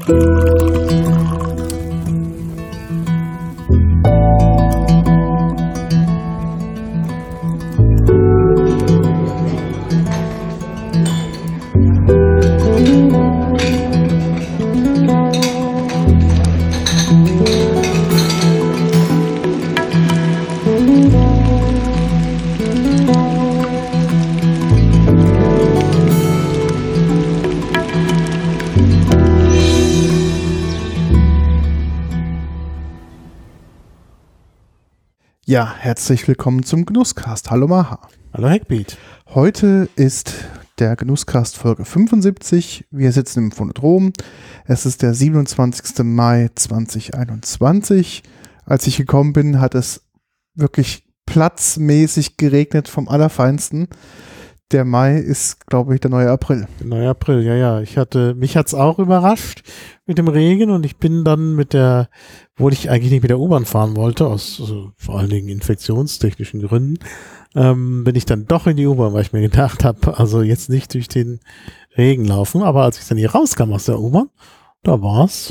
Ja, herzlich willkommen zum Genusscast. Hallo Maha. Hallo Hackbeat. Heute ist der Genusscast Folge 75. Wir sitzen im Phonodrom. Es ist der 27. Mai 2021. Als ich gekommen bin, hat es wirklich platzmäßig geregnet vom Allerfeinsten. Der Mai ist, glaube ich, der neue April. Der neue April, ja. Mich hat's auch überrascht mit dem Regen und ich bin dann obwohl ich eigentlich nicht mit der U-Bahn fahren wollte, aus vor allen Dingen infektionstechnischen Gründen, bin ich dann doch in die U-Bahn, weil ich mir gedacht habe, also jetzt nicht durch den Regen laufen, aber als ich dann hier rauskam aus der U-Bahn, da war es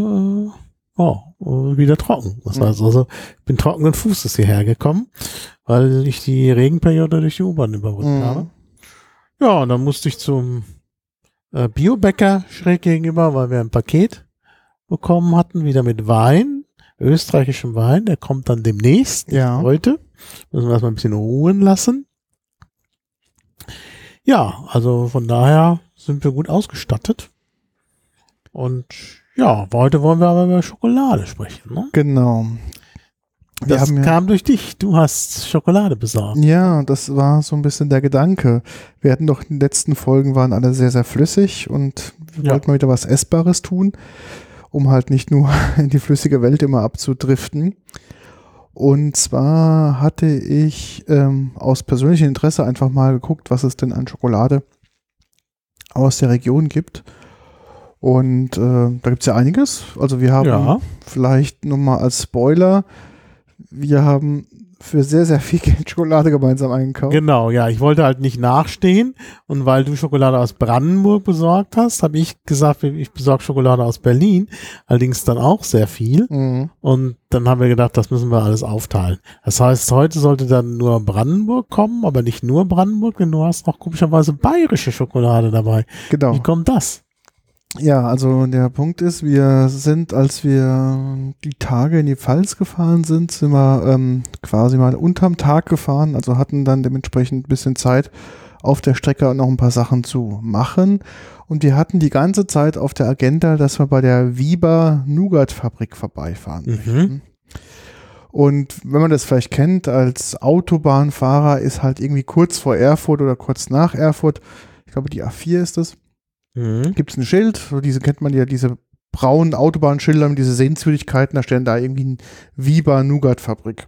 wieder trocken. Das heißt also, ich bin trockenen Fußes hierher gekommen, weil ich die Regenperiode durch die U-Bahn überbrückt habe. Ja, und dann musste ich zum Biobäcker schräg gegenüber, weil wir ein Paket bekommen hatten, wieder mit Wein, österreichischem Wein. Der kommt dann demnächst, heute. Müssen wir erstmal ein bisschen ruhen lassen. Ja, also von daher sind wir gut ausgestattet. Und ja, heute wollen wir aber über Schokolade sprechen, ne? Genau. Das kam durch dich. Du hast Schokolade besorgt. Ja, das war so ein bisschen der Gedanke. Wir hatten doch in den letzten Folgen waren alle sehr, sehr flüssig und wir wollten mal wieder was Essbares tun, um halt nicht nur in die flüssige Welt immer abzudriften. Und zwar hatte ich aus persönlichem Interesse einfach mal geguckt, was es denn an Schokolade aus der Region gibt. Und da gibt es ja einiges. Also wir haben vielleicht nochmal als Spoiler, wir haben für sehr, sehr viel Geld Schokolade gemeinsam eingekauft. Genau, ja. Ich wollte halt nicht nachstehen. Und weil du Schokolade aus Brandenburg besorgt hast, habe ich gesagt, ich besorge Schokolade aus Berlin. Allerdings dann auch sehr viel. Mhm. Und dann haben wir gedacht, das müssen wir alles aufteilen. Das heißt, heute sollte dann nur Brandenburg kommen, aber nicht nur Brandenburg, denn du hast noch komischerweise bayerische Schokolade dabei. Genau. Wie kommt das? Ja, also der Punkt ist, als wir die Tage in die Pfalz gefahren sind, sind wir quasi mal unterm Tag gefahren, also hatten dann dementsprechend ein bisschen Zeit auf der Strecke noch ein paar Sachen zu machen und wir hatten die ganze Zeit auf der Agenda, dass wir bei der Wiba Nougat-Fabrik vorbeifahren möchten. Und wenn man das vielleicht kennt, als Autobahnfahrer ist halt irgendwie kurz vor Erfurt oder kurz nach Erfurt, ich glaube die A4 ist es, gibt es ein Schild, kennt man ja, diese braunen Autobahnschilder mit diese Sehenswürdigkeiten, da stehen da irgendwie ein Wiba Nougat-Fabrik.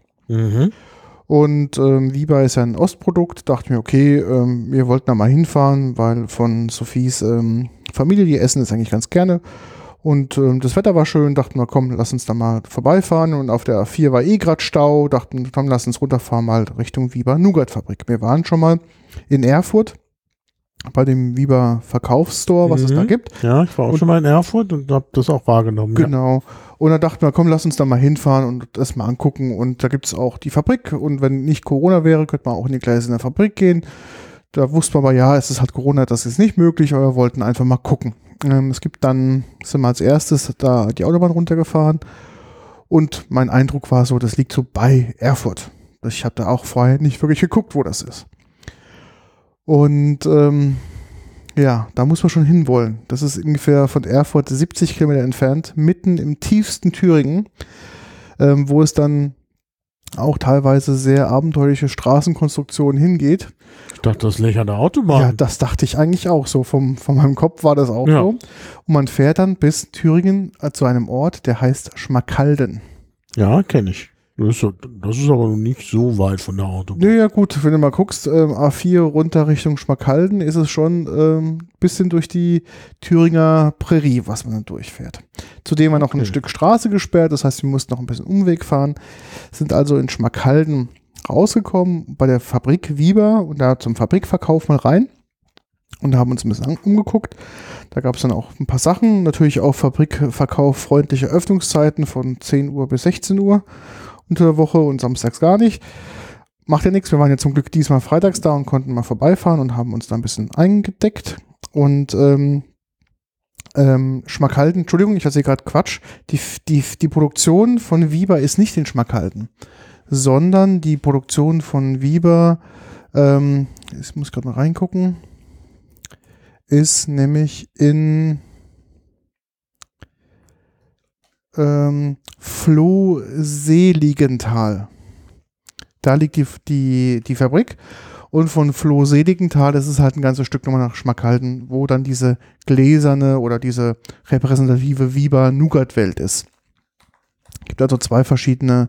Und Wiba ist ja ein Ostprodukt, dachte mir, okay, wir wollten da mal hinfahren, weil von Sophies Familie, die essen das eigentlich ganz gerne. Und das Wetter war schön, dachten wir, komm, lass uns da mal vorbeifahren. Und auf der A4 war gerade Stau, dachten, komm, lass uns runterfahren, mal Richtung Wiba Nougat-Fabrik. Wir waren schon mal in Erfurt bei dem Wiba Verkaufsstore, was es da gibt. Ja, ich war auch schon mal in Erfurt und habe das auch wahrgenommen. Genau. Ja. Und da dachten wir, komm, lass uns da mal hinfahren und das mal angucken. Und da gibt es auch die Fabrik. Und wenn nicht Corona wäre, könnte man auch in die Gleise in der Fabrik gehen. Da wusste man aber, ja, es ist halt Corona, das ist nicht möglich, aber wir wollten einfach mal gucken. Sind wir als erstes da die Autobahn runtergefahren. Und mein Eindruck war so, das liegt so bei Erfurt. Ich habe da auch vorher nicht wirklich geguckt, wo das ist. Und da muss man schon hinwollen. Das ist ungefähr von Erfurt 70 Kilometer entfernt, mitten im tiefsten Thüringen, wo es dann auch teilweise sehr abenteuerliche Straßenkonstruktionen hingeht. Ich dachte, das lächert der Autobahn. Ja, das dachte ich eigentlich auch so. Von meinem Kopf war das auch so. Und man fährt dann bis Thüringen zu einem Ort, der heißt Schmalkalden. Ja, kenne ich. Das ist aber noch nicht so weit von der Autobahn. Ja, gut, wenn du mal guckst, A4 runter Richtung Schmalkalden, ist es schon ein bisschen durch die Thüringer Prärie, was man dann durchfährt. Zudem war noch ein Stück Straße gesperrt, das heißt, wir mussten noch ein bisschen Umweg fahren, sind also in Schmalkalden rausgekommen, bei der Fabrik Wiba und da zum Fabrikverkauf mal rein und haben uns ein bisschen umgeguckt. Da gab es dann auch ein paar Sachen, natürlich auch Fabrikverkauf freundliche Öffnungszeiten von 10 Uhr bis 16 Uhr unter der Woche und samstags gar nicht. Macht ja nichts, wir waren ja zum Glück diesmal freitags da und konnten mal vorbeifahren und haben uns da ein bisschen eingedeckt. Und Schmackhalden, Entschuldigung, ich erzähle gerade Quatsch, die Produktion von Wiber ist nicht in Schmackhalden, sondern die Produktion von Wiber, ich muss gerade mal reingucken, ist nämlich in Floh-Seligenthal. Da liegt die Fabrik. Und von Floh-Seligenthal, das ist halt ein ganzes Stück nochmal nach Schmackhalden, wo dann diese gläserne oder diese repräsentative Wiber-Nougat-Welt ist. Es gibt also zwei verschiedene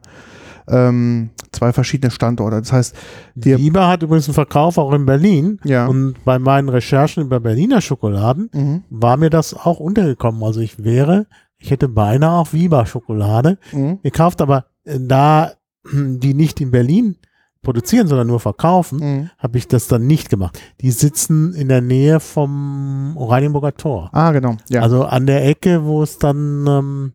Standorte. Das heißt, Wiber hat übrigens einen Verkauf auch in Berlin. Ja. Und bei meinen Recherchen über Berliner Schokoladen war mir das auch untergekommen. Also ich hätte beinahe auch Wiber-Schokolade gekauft, aber da die nicht in Berlin produzieren, sondern nur verkaufen, habe ich das dann nicht gemacht. Die sitzen in der Nähe vom Oranienburger Tor. Ah, genau. Ja. Also an der Ecke, wo es dann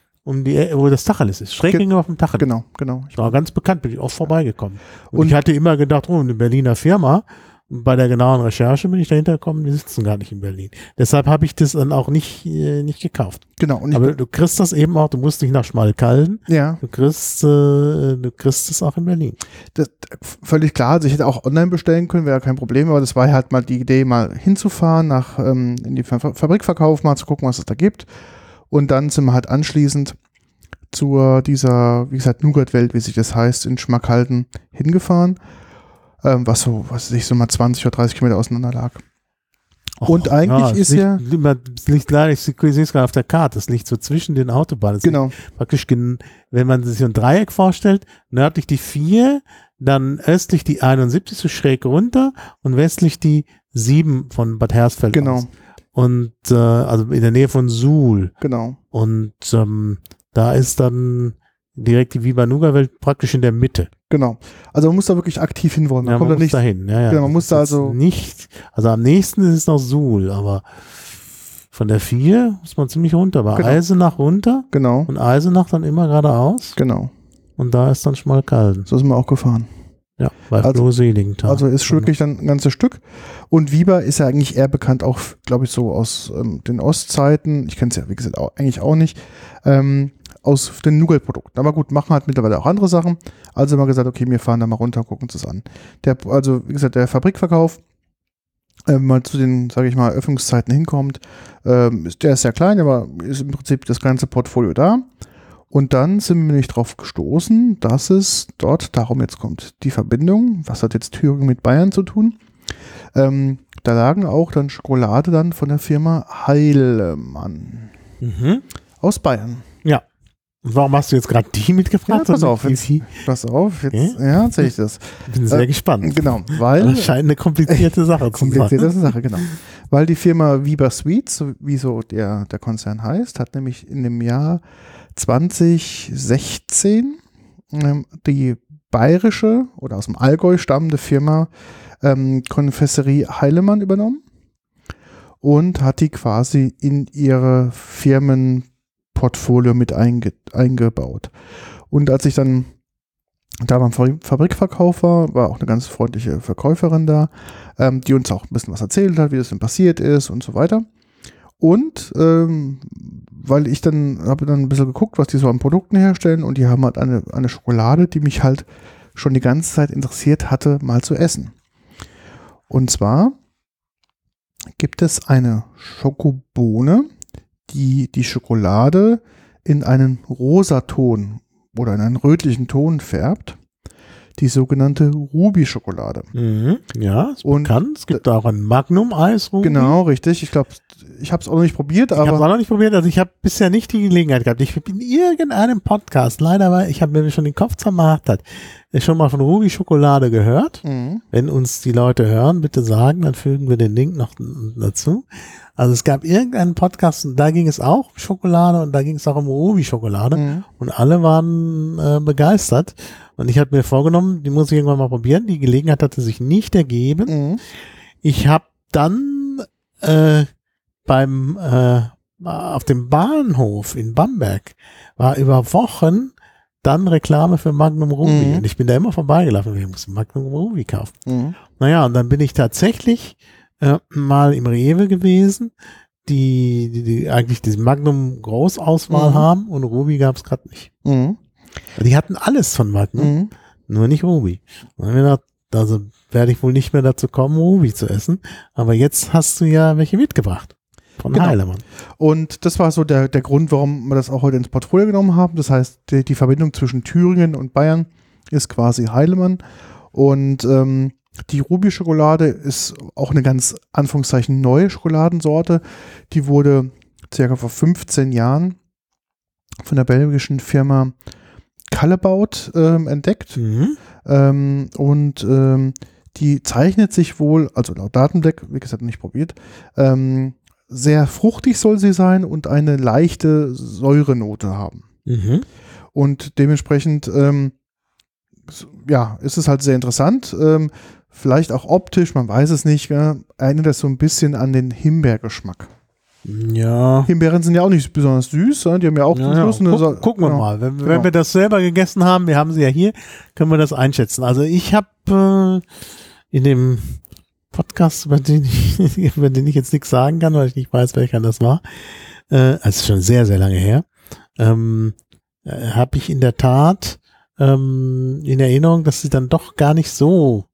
wo das Tacheles ist. Schräg gegenüber auf dem Tacheles. Genau. Ich war ganz bekannt, bin ich oft vorbeigekommen. Und ich hatte immer gedacht, eine Berliner Firma. Und bei der genauen Recherche bin ich dahinter gekommen, die sitzen gar nicht in Berlin. Deshalb habe ich das dann auch nicht gekauft. Genau. Und aber du kriegst das eben auch, du musst nicht nach Schmalkalden. Ja. Du kriegst es auch in Berlin. Das, völlig klar. Also ich hätte auch online bestellen können, wäre kein Problem, aber das war halt mal die Idee, mal hinzufahren, in die Fabrikverkauf, mal zu gucken, was es da gibt. Und dann sind wir halt anschließend zu dieser, wie gesagt, Nougat-Welt, wie sich das heißt, in Schmackhalden hingefahren. Was so mal 20 oder 30 Kilometer auseinander lag. Und eigentlich ist ja... Das liegt leider, ich sehe es gerade auf der Karte, das liegt so zwischen den Autobahnen. Genau. Praktisch, wenn man sich so ein Dreieck vorstellt, nördlich die 4, dann östlich die 71 so schräg runter und westlich die 7 von Bad Hersfeld genau. aus. Und also in der Nähe von Suhl. Genau. Und da ist dann direkt die Wiber-Nougat-Welt praktisch in der Mitte. Genau. Also man muss da wirklich aktiv hinwollen. Man muss da hin. Ja. Genau, man muss da also nicht, also am nächsten ist es noch Suhl, aber von der 4 muss man ziemlich runter. Aber genau. Eisenach runter. Genau. Und Eisenach dann immer geradeaus. Genau. Und da ist dann Schmalkalden. So sind wir auch gefahren. Ja, bei Floh-Seligenthal. Also ist wirklich dann ein ganzes Stück. Und Wiber ist ja eigentlich eher bekannt, auch, glaube ich, so aus den Ostzeiten. Ich kenne es ja, wie gesagt, eigentlich auch nicht. Aus den Nougat-Produkten. Aber gut, machen halt mittlerweile auch andere Sachen. Also haben wir gesagt, okay, wir fahren da mal runter, gucken uns das an. Also, wie gesagt, der Fabrikverkauf, mal zu den, sage ich mal, Öffnungszeiten hinkommt, der ist sehr klein, aber ist im Prinzip das ganze Portfolio da. Und dann sind wir nämlich drauf gestoßen, dass es dort, darum jetzt kommt die Verbindung, was hat jetzt Thüringen mit Bayern zu tun? Da lagen auch dann Schokolade dann von der Firma Heilemann aus Bayern. Ja. Und warum hast du jetzt gerade die mitgebracht? Ja, pass auf, jetzt erzähle ich das. Bin sehr gespannt. Genau, weil... Das scheint eine komplizierte Sache zu sein. Genau. Weil die Firma Wiber Sweets, wie so der Konzern heißt, hat nämlich in dem Jahr 2016 die bayerische oder aus dem Allgäu stammende Firma Konfesserie Heilemann übernommen und hat die quasi in ihre Firmenportfolio mit eingebaut. Und als ich dann da beim Fabrikverkauf war auch eine ganz freundliche Verkäuferin da, die uns auch ein bisschen was erzählt hat, wie das denn passiert ist und so weiter. Und weil ich habe dann ein bisschen geguckt, was die so an Produkten herstellen, und die haben halt eine Schokolade, die mich halt schon die ganze Zeit interessiert hatte, mal zu essen. Und zwar gibt es eine Schokobohne, die Schokolade in einen Rosaton oder in einen rötlichen Ton färbt. Die sogenannte Ruby-Schokolade. Ja, ist bekannt. Es gibt auch ein Magnum-Eis. Genau, richtig. Ich glaube, ich habe es auch noch nicht probiert. Ich habe es auch noch nicht probiert. Also ich habe bisher nicht die Gelegenheit gehabt. Ich habe in irgendeinem Podcast, leider, weil ich habe mir schon den Kopf zermartert, schon mal von Ruby-Schokolade gehört. Wenn uns die Leute hören, bitte sagen, dann fügen wir den Link noch dazu. Also es gab irgendeinen Podcast, und da ging es auch um Schokolade und da ging es auch um Ruby-Schokolade und alle waren begeistert. Und ich habe mir vorgenommen, die muss ich irgendwann mal probieren. Die Gelegenheit hatte sich nicht ergeben. Ich habe dann auf dem Bahnhof in Bamberg war über Wochen dann Reklame für Magnum Ruby. Und ich bin da immer vorbeigelaufen. Ich muss Magnum Ruby kaufen. Naja, und dann bin ich tatsächlich mal im Rewe gewesen, die eigentlich diese Magnum Großauswahl haben und Ruby gab es gerade nicht. Die hatten alles von Magnum, nur nicht Ruby. Und dann habe ich gedacht, also werde ich wohl nicht mehr dazu kommen, Ruby zu essen. Aber jetzt hast du ja welche mitgebracht. Von Heilemann. Und das war so der Grund, warum wir das auch heute ins Portfolio genommen haben. Das heißt, die Verbindung zwischen Thüringen und Bayern ist quasi Heilemann. Und die Ruby-Schokolade ist auch eine ganz, Anführungszeichen, neue Schokoladensorte. Die wurde circa vor 15 Jahren von der belgischen Firma Callebaut entdeckt. Die zeichnet sich wohl, also laut Datenblatt, wie gesagt, nicht probiert, sehr fruchtig soll sie sein und eine leichte Säurenote haben. Und dementsprechend ist es halt sehr interessant. Vielleicht auch optisch, man weiß es nicht, erinnert das so ein bisschen an den Himbeergeschmack. Ja. Himbeeren sind ja auch nicht besonders süß, die haben ja auch zum Schluss eine gucken wir mal. Wenn wir das selber gegessen haben, wir haben sie ja hier, können wir das einschätzen. Also ich habe in dem Podcast, über den ich jetzt nichts sagen kann, weil ich nicht weiß, welcher das war, also schon sehr, sehr lange her, habe ich in der Tat in Erinnerung, dass sie dann doch gar nicht so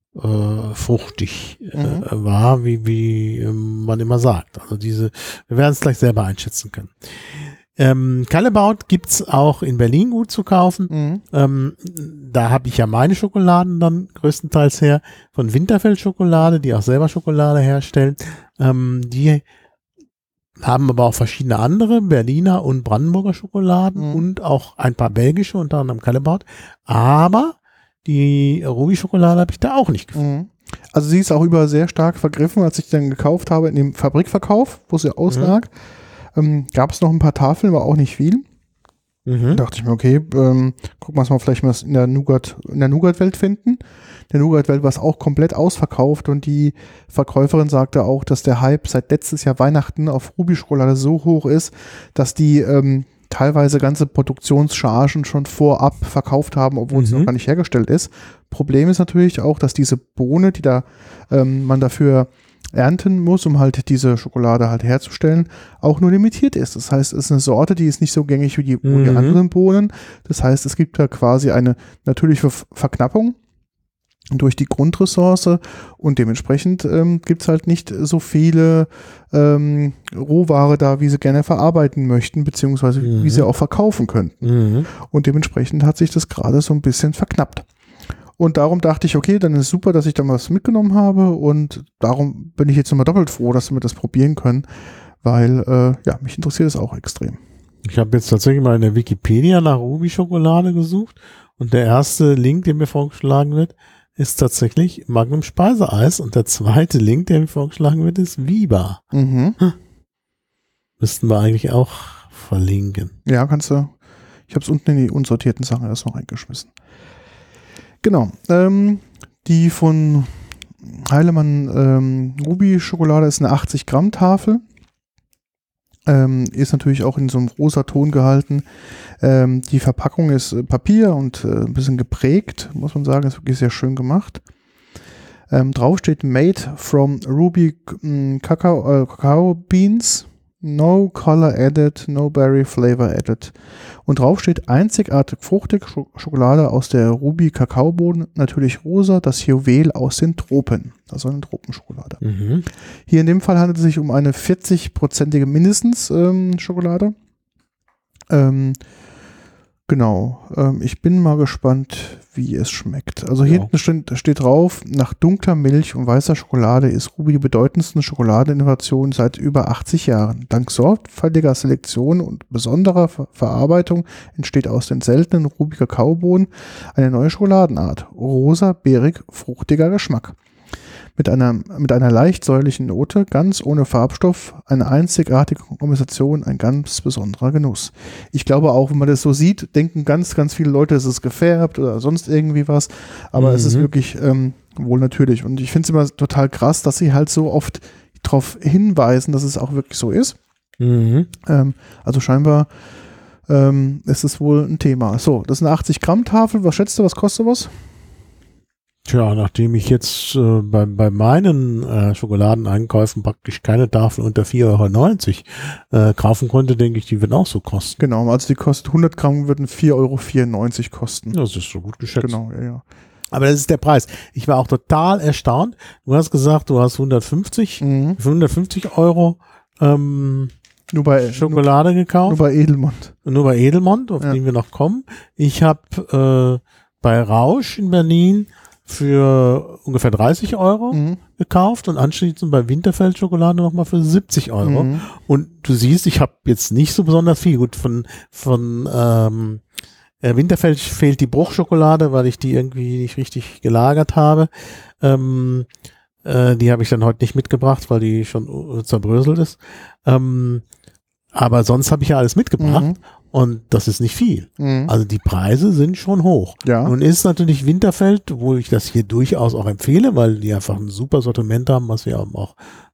fruchtig war, wie man immer sagt. Also wir werden es gleich selber einschätzen können. Callebaut gibt es auch in Berlin gut zu kaufen. Da habe ich ja meine Schokoladen dann größtenteils her von Winterfeld Schokolade, die auch selber Schokolade herstellen. Die haben aber auch verschiedene andere, Berliner und Brandenburger Schokoladen und auch ein paar belgische, unter anderem Callebaut. Aber die Ruby-Schokolade habe ich da auch nicht gefunden. Also sie ist auch sehr stark vergriffen, als ich dann gekauft habe in dem Fabrikverkauf, wo sie auslag. Gab es noch ein paar Tafeln, aber auch nicht viel. Da dachte ich mir, okay, gucken wir uns mal vielleicht mal in der Nougat-Welt finden. Der Nougat-Welt war es auch komplett ausverkauft und die Verkäuferin sagte auch, dass der Hype seit letztes Jahr Weihnachten auf Ruby-Schokolade so hoch ist, dass die teilweise ganze Produktionschargen schon vorab verkauft haben, obwohl es noch gar nicht hergestellt ist. Problem ist natürlich auch, dass diese Bohne, die da man dafür ernten muss, um halt diese Schokolade halt herzustellen, auch nur limitiert ist. Das heißt, es ist eine Sorte, die ist nicht so gängig wie die anderen Bohnen. Das heißt, es gibt da quasi eine natürliche Verknappung durch die Grundressource und dementsprechend gibt es halt nicht so viele Rohware da, wie sie gerne verarbeiten möchten, beziehungsweise wie sie auch verkaufen könnten. Und dementsprechend hat sich das gerade so ein bisschen verknappt. Und darum dachte ich, okay, dann ist es super, dass ich da was mitgenommen habe und darum bin ich jetzt nochmal doppelt froh, dass wir das probieren können, weil mich interessiert es auch extrem. Ich habe jetzt tatsächlich mal in der Wikipedia nach Ruby-Schokolade gesucht und der erste Link, der mir vorgeschlagen wird, ist tatsächlich Magnum Speiseeis und der zweite Link, der mir vorgeschlagen wird, ist Viva. Müssten wir eigentlich auch verlinken. Ja, kannst du. Ich habe es unten in die unsortierten Sachen erst noch reingeschmissen. Genau. Die von Heilemann Ruby-Schokolade ist eine 80-Gramm-Tafel. Ist natürlich auch in so einem rosa Ton gehalten. Die Verpackung ist Papier und ein bisschen geprägt, muss man sagen. Ist wirklich sehr schön gemacht. Drauf steht Made from Ruby Cacao Beans. No color added, no berry flavor added. Und drauf steht einzigartig fruchtig Schokolade aus der Ruby Kakaobohnen, natürlich rosa, das Juwel aus den Tropen. Also eine Tropenschokolade. Hier in dem Fall handelt es sich um eine 40-prozentige mindestens Schokolade. Genau. Ich bin mal gespannt, wie es schmeckt. Also hier hinten steht drauf, nach dunkler Milch und weißer Schokolade ist Ruby die bedeutendste Schokoladeninnovation seit über 80 Jahren. Dank sorgfältiger Selektion und besonderer Verarbeitung entsteht aus den seltenen Ruby-Kakaobohnen eine neue Schokoladenart. Rosa, beerig, fruchtiger Geschmack. Mit einer leicht säuerlichen Note, ganz ohne Farbstoff, eine einzigartige Kombination, ein ganz besonderer Genuss. Ich glaube auch, wenn man das so sieht, denken ganz, ganz viele Leute, es ist gefärbt oder sonst irgendwie was, aber es ist wirklich wohl natürlich. Und ich finde es immer total krass, dass sie halt so oft darauf hinweisen, dass es auch wirklich so ist. Mhm. Also scheinbar ist es wohl ein Thema. So, das ist eine 80-Gramm-Tafel. Was schätzt du, was kostet was? Tja, nachdem ich jetzt bei meinen Schokoladeneinkäufen praktisch keine Tafel unter 4,90 € kaufen konnte, denke ich, die wird auch so kosten. Genau, also die kostet 100 Gramm, würden 4,94 € kosten. Das ist so gut geschätzt. Genau, ja. Aber das ist der Preis. Ich war auch total erstaunt. Du hast gesagt, du hast 150 € Nur bei Schokolade gekauft. Nur bei Edelmond. Nur bei Edelmond, auf den wir noch kommen. Ich habe bei Rausch in Berlin für ungefähr 30 € gekauft und anschließend bei Winterfeld Schokolade nochmal für 70 €. Und du siehst, ich habe jetzt nicht so besonders viel. Gut, von Winterfeld fehlt die Bruchschokolade, weil ich die irgendwie nicht richtig gelagert habe. Die habe ich dann heute nicht mitgebracht, weil die schon zerbröselt ist. Aber sonst habe ich ja alles mitgebracht und das ist nicht viel. Also die Preise sind schon hoch. Ja. Nun ist natürlich Winterfeld, wo ich das hier durchaus auch empfehle, weil die einfach ein super Sortiment haben, was wir auch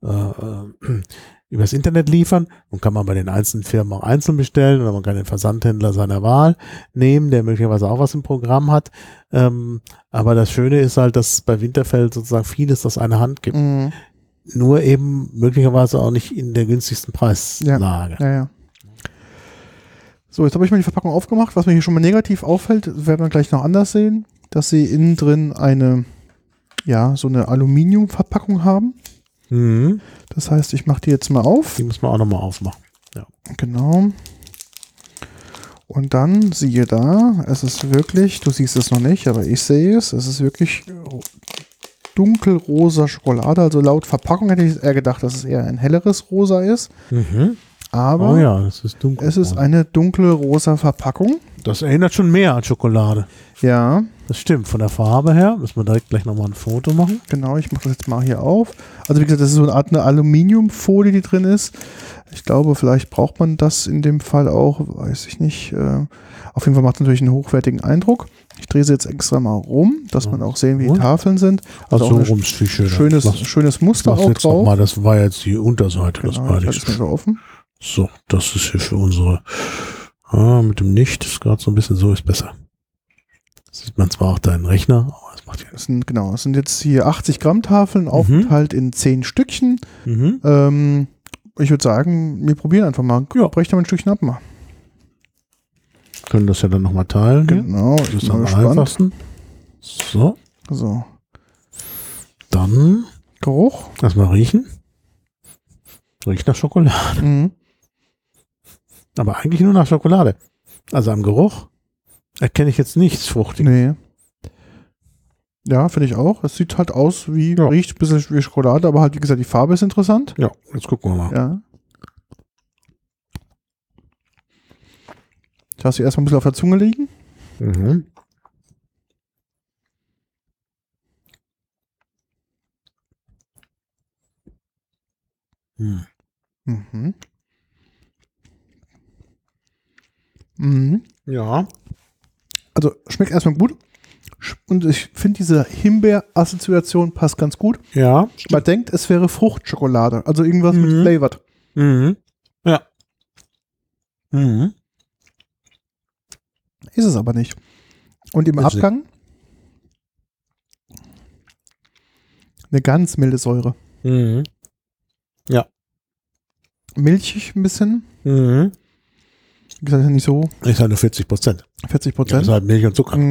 übers Internet liefern. Und kann man bei den einzelnen Firmen auch einzeln bestellen oder man kann den Versandhändler seiner Wahl nehmen, der möglicherweise auch was im Programm hat. Aber das Schöne ist halt, dass es bei Winterfeld sozusagen vieles aus einer Hand gibt. Nur eben möglicherweise auch nicht in der günstigsten Preislage. Ja. So, jetzt habe ich mir die Verpackung aufgemacht. Was mir hier schon mal negativ auffällt, werden wir gleich noch anders sehen, dass sie innen drin so eine Aluminiumverpackung haben. Das heißt, ich mache die jetzt mal auf. Die muss man auch nochmal aufmachen. Ja. Genau. Und dann siehe da, es ist wirklich, du siehst es noch nicht, aber ich sehe es ist wirklich dunkelrosa Schokolade. Also laut Verpackung hätte ich eher gedacht, dass es eher ein helleres Rosa ist. Aber es ist dunkel. Es ist eine dunkle rosa Verpackung. Das erinnert schon mehr an Schokolade. Ja. Das stimmt, von der Farbe her. Müssen wir direkt gleich nochmal ein Foto machen. Genau, ich mache das jetzt mal hier auf. Also wie gesagt, das ist so eine Art Aluminiumfolie, die drin ist. Ich glaube, vielleicht braucht man das in dem Fall auch, weiß ich nicht. Auf jeden Fall macht es natürlich einen hochwertigen Eindruck. Ich drehe sie jetzt extra mal rum, dass man auch sehen, wie die Tafeln sind. Also so auch rum ist viel schöner. Schönes Muster auch jetzt drauf. Mal, das war jetzt die Unterseite. Genau, das war ich halte es mir so offen. So, das ist hier für unsere mit dem Licht, ist gerade so ein bisschen so, ist besser. Das sieht man zwar auch deinen Rechner, aber das macht ja nichts. Es sind jetzt hier 80 Gramm Tafeln, aufgeteilt in 10 Stückchen. Ich würde sagen, wir probieren einfach mal. Ja. Brech da mal ein Stückchen ab mal. Können das ja dann nochmal teilen. Genau, das ist am einfachsten. So. Dann Geruch. erstmal riechen. Riecht nach Schokolade. Aber eigentlich nur nach Schokolade. Also am Geruch erkenne ich jetzt nichts Fruchtiges. Nee. Ja, finde ich auch. Es sieht halt aus riecht ein bisschen wie Schokolade, aber halt, wie gesagt, die Farbe ist interessant. Ja, jetzt gucken wir mal. Ja. Ich lasse sie erstmal ein bisschen auf der Zunge liegen. Ja. Also schmeckt erstmal gut. Und ich finde, diese Himbeer-Assoziation passt ganz gut. Ja. Man denkt, es wäre Fruchtschokolade. Also irgendwas mit flavored. Ja. Ist es aber nicht. Und im Abgang eine ganz milde Säure. Ja. Milchig ein bisschen. Wie gesagt, nicht so. Ist halt nur 40%. 40%. Ja, ist halt Milch und Zucker.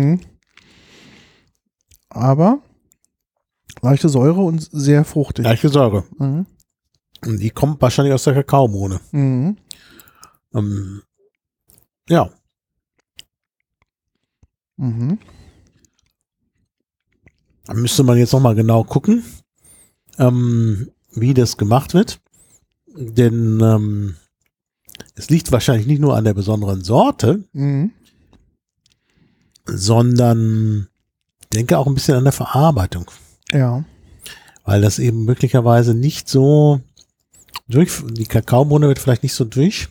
Aber leichte Säure und sehr fruchtig. Leichte Säure. Und die kommt wahrscheinlich aus der Kakaobohne. Ja. Da müsste man jetzt nochmal genau gucken, wie das gemacht wird. Denn es liegt wahrscheinlich nicht nur an der besonderen Sorte, sondern ich denke auch ein bisschen an der Verarbeitung. Ja. Weil das eben möglicherweise nicht so die Kakaobohne wird vielleicht nicht so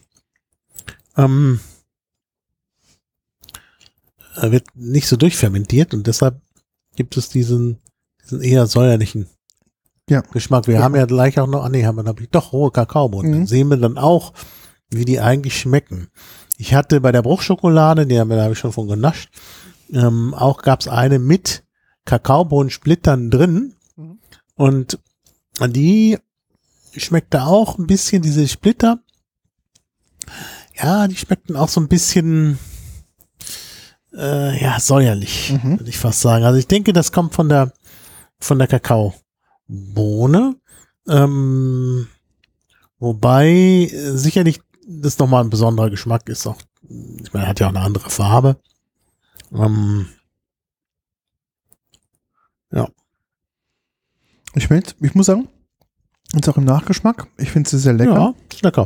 wird nicht so durchfermentiert und deshalb gibt es diesen eher säuerlichen Geschmack. Wir haben ja gleich auch noch, doch rohe Kakaobohnen. Dann sehen wir dann auch, wie die eigentlich schmecken. Ich hatte bei der Bruchschokolade, da habe ich schon von genascht, auch gab es eine mit Kakaobohnensplittern drin und die schmeckte auch ein bisschen, diese Splitter, ja, die schmeckten auch so ein bisschen säuerlich, würde ich fast sagen. Also ich denke, das kommt von der Kakaobohne, wobei sicherlich das nochmal ein besonderer Geschmack ist. Auch, ich meine, er hat ja auch eine andere Farbe. Ja. Ich muss sagen, jetzt auch im Nachgeschmack, ich finde sie sehr lecker. Ja, ist lecker.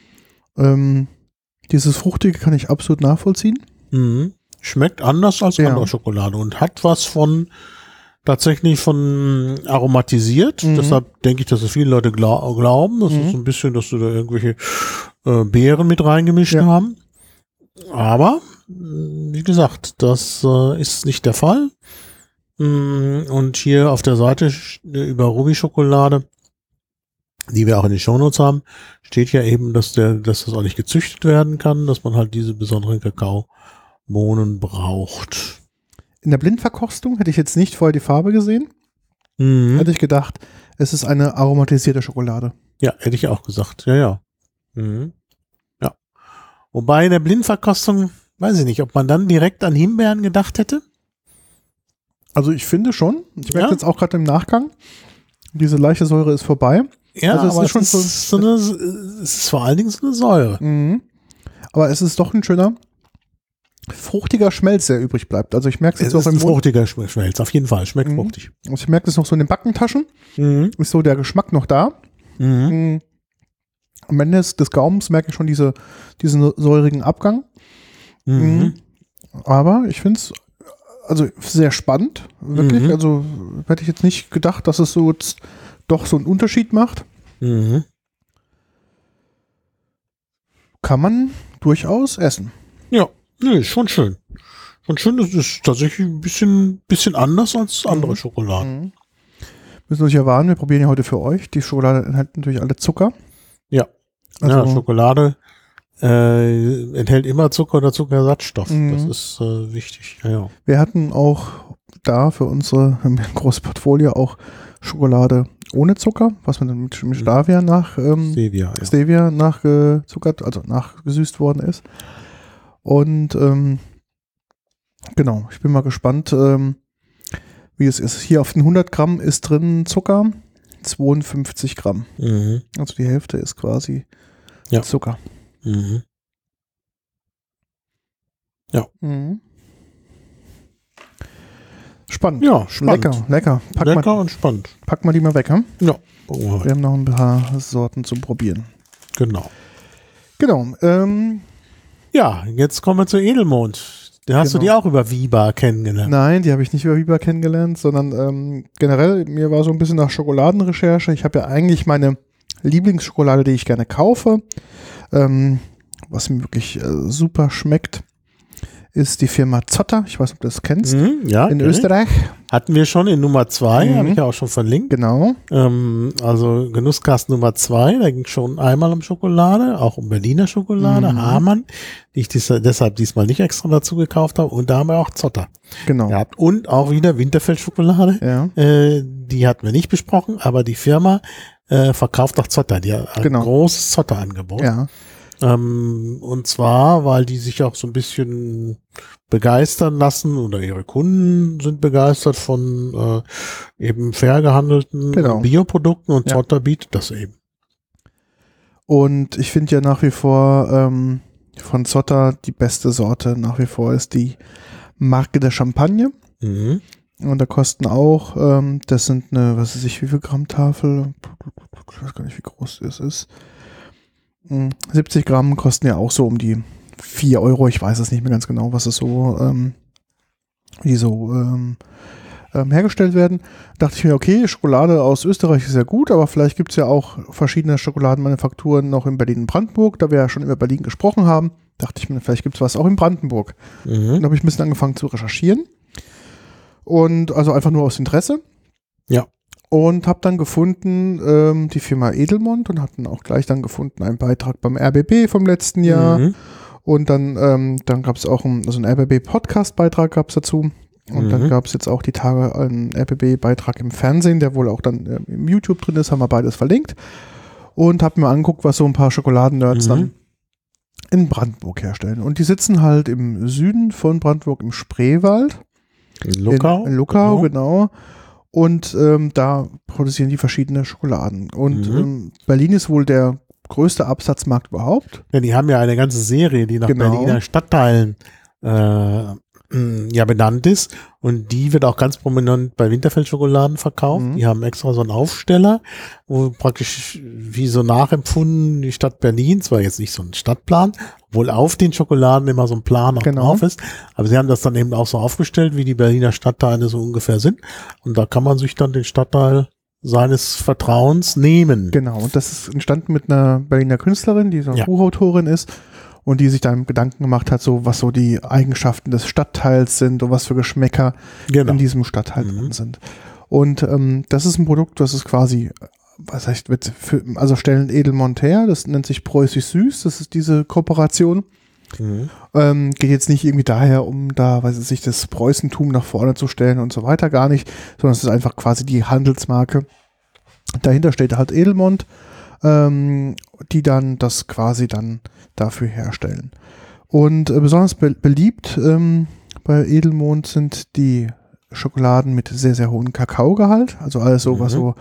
Dieses Fruchtige kann ich absolut nachvollziehen. Schmeckt anders als andere Schokolade und hat was tatsächlich von aromatisiert. Deshalb denke ich, dass es viele Leute glauben. Das ist so ein bisschen, dass sie da irgendwelche Beeren mit reingemischt haben. Aber, wie gesagt, das ist nicht der Fall. Und hier auf der Seite über Ruby-Schokolade, die wir auch in den Shownotes haben, steht ja eben, dass das auch nicht gezüchtet werden kann, dass man halt diese besonderen Kakaobohnen braucht. In der Blindverkostung hätte ich jetzt nicht vorher die Farbe gesehen. Hätte ich gedacht, es ist eine aromatisierte Schokolade. Ja, hätte ich auch gesagt. Ja. Ja. Wobei in der Blindverkostung, weiß ich nicht, ob man dann direkt an Himbeeren gedacht hätte. Also ich finde schon. Ich merke jetzt auch gerade im Nachgang, diese leichte Säure ist vorbei. Ja, also aber es ist vor allen Dingen so eine Säure. Aber es ist doch ein schöner fruchtiger Schmelz, der übrig bleibt. Also ich merke es jetzt auch im Mund. Fruchtiger Schmelz, auf jeden Fall. Schmeckt fruchtig. Also ich merke es noch so in den Backentaschen. Ist so der Geschmack noch da. Am Ende des Gaumens merke ich schon diesen säurigen Abgang. Aber ich finde es also sehr spannend, wirklich. Also hätte ich jetzt nicht gedacht, dass es so jetzt doch so einen Unterschied macht. Kann man durchaus essen. Ja, nee, schon schön. Schon schön, das ist tatsächlich ein bisschen anders als andere Schokoladen. Müssen uns ja warnen, wir probieren ja heute für euch. Die Schokolade enthält natürlich alle Zucker. Ja, also, Schokolade enthält immer Zucker oder Zuckerersatzstoff. Das ist wichtig. Ja. Wir hatten auch da für unsere große Portfolio auch Schokolade ohne Zucker, was man dann mit Stevia Stevia nachgezuckert, also nachgesüßt worden ist. Und genau, ich bin mal gespannt, wie es ist. Hier auf den 100 Gramm ist drin Zucker, 52 Gramm. Also die Hälfte ist quasi Zucker. Ja. Spannend. Ja, spannend. Lecker. Lecker und spannend. Pack mal die mal weg, hm? Ja. Wir haben noch ein paar Sorten zum Probieren. Genau. Ja, jetzt kommen wir zu Edelmond. Hast du die auch über Viba kennengelernt? Nein, die habe ich nicht über Viba kennengelernt, sondern generell, mir war so ein bisschen nach Schokoladenrecherche. Ich habe ja eigentlich meine Lieblingsschokolade, die ich gerne kaufe, was mir wirklich super schmeckt, ist die Firma Zotter. Ich weiß nicht, ob du das kennst. In Österreich. Hatten wir schon in Nummer 2, habe ich ja auch schon verlinkt. Genau. Also Genusskasten Nummer 2, da ging es schon einmal um Schokolade, auch um Berliner Schokolade, Hamann, die ich deshalb diesmal nicht extra dazu gekauft habe. Und da haben wir auch Zotter gehabt. Und auch wieder Winterfeld-Schokolade. Ja. Die hatten wir nicht besprochen, aber die Firma verkauft auch Zotter. Die hat ein großes Zotter-Angebot. Ja. Und zwar, weil die sich auch so ein bisschen begeistern lassen oder ihre Kunden sind begeistert von eben fair gehandelten Bioprodukten und Zotter bietet das eben. Und ich finde ja nach wie vor von Zotter die beste Sorte nach wie vor ist die Marke der Champagne. Und da kosten auch, das sind eine, was weiß ich, wie viel Gramm Tafel? Ich weiß gar nicht, wie groß das ist. 70 Gramm kosten ja auch so um die 4 Euro. Ich weiß es nicht mehr ganz genau, was es so, hergestellt werden. Da dachte ich mir, okay, Schokolade aus Österreich ist ja gut, aber vielleicht gibt es ja auch verschiedene Schokoladenmanufakturen noch in Berlin und Brandenburg, da wir ja schon über Berlin gesprochen haben. Dachte ich mir, vielleicht gibt es was auch in Brandenburg. Dann habe ich ein bisschen angefangen zu recherchieren. Und also einfach nur aus Interesse. Ja. und habe dann gefunden, die Firma Edelmond, und hatten auch gleich dann gefunden einen Beitrag beim RBB vom letzten Jahr. Und dann gab es auch einen RBB-Podcast-Beitrag gab es dazu. Und dann gab es jetzt auch die Tage einen RBB-Beitrag im Fernsehen, der wohl auch dann im YouTube drin ist, haben wir beides verlinkt. Und habe mir angeguckt, was so ein paar Schokoladen-Nerds dann in Brandenburg herstellen. Und die sitzen halt im Süden von Brandenburg im Spreewald. In Luckau. In Luckau, genau. Und da produzieren die verschiedene Schokoladen. Und Berlin ist wohl der größte Absatzmarkt überhaupt. Ja, die haben ja eine ganze Serie, die nach Berliner Stadtteilen benannt ist. Und die wird auch ganz prominent bei Winterfeld Schokoladen verkauft. Die haben extra so einen Aufsteller, wo praktisch wie so nachempfunden die Stadt Berlin, zwar jetzt nicht so ein Stadtplan, obwohl auf den Schokoladen immer so ein Plan noch drauf ist, aber sie haben das dann eben auch so aufgestellt, wie die Berliner Stadtteile so ungefähr sind. Und da kann man sich dann den Stadtteil seines Vertrauens nehmen. Genau, und das ist entstanden mit einer Berliner Künstlerin, die so eine Buchautorin ist und die sich dann Gedanken gemacht hat, so was so die Eigenschaften des Stadtteils sind und was für Geschmäcker in diesem Stadtteil drin sind. Und das ist ein Produkt, das ist quasi, was heißt, also stellen Edelmond her, das nennt sich Preußisch Süß, das ist diese Kooperation. Geht jetzt nicht irgendwie daher, um da, weiß ich nicht, das Preußentum nach vorne zu stellen und so weiter, gar nicht, sondern es ist einfach quasi die Handelsmarke. Dahinter steht halt Edelmond, die dann das quasi dann dafür herstellen. Und besonders beliebt bei Edelmond sind die Schokoladen mit sehr, sehr hohem Kakaogehalt, also alles so, was so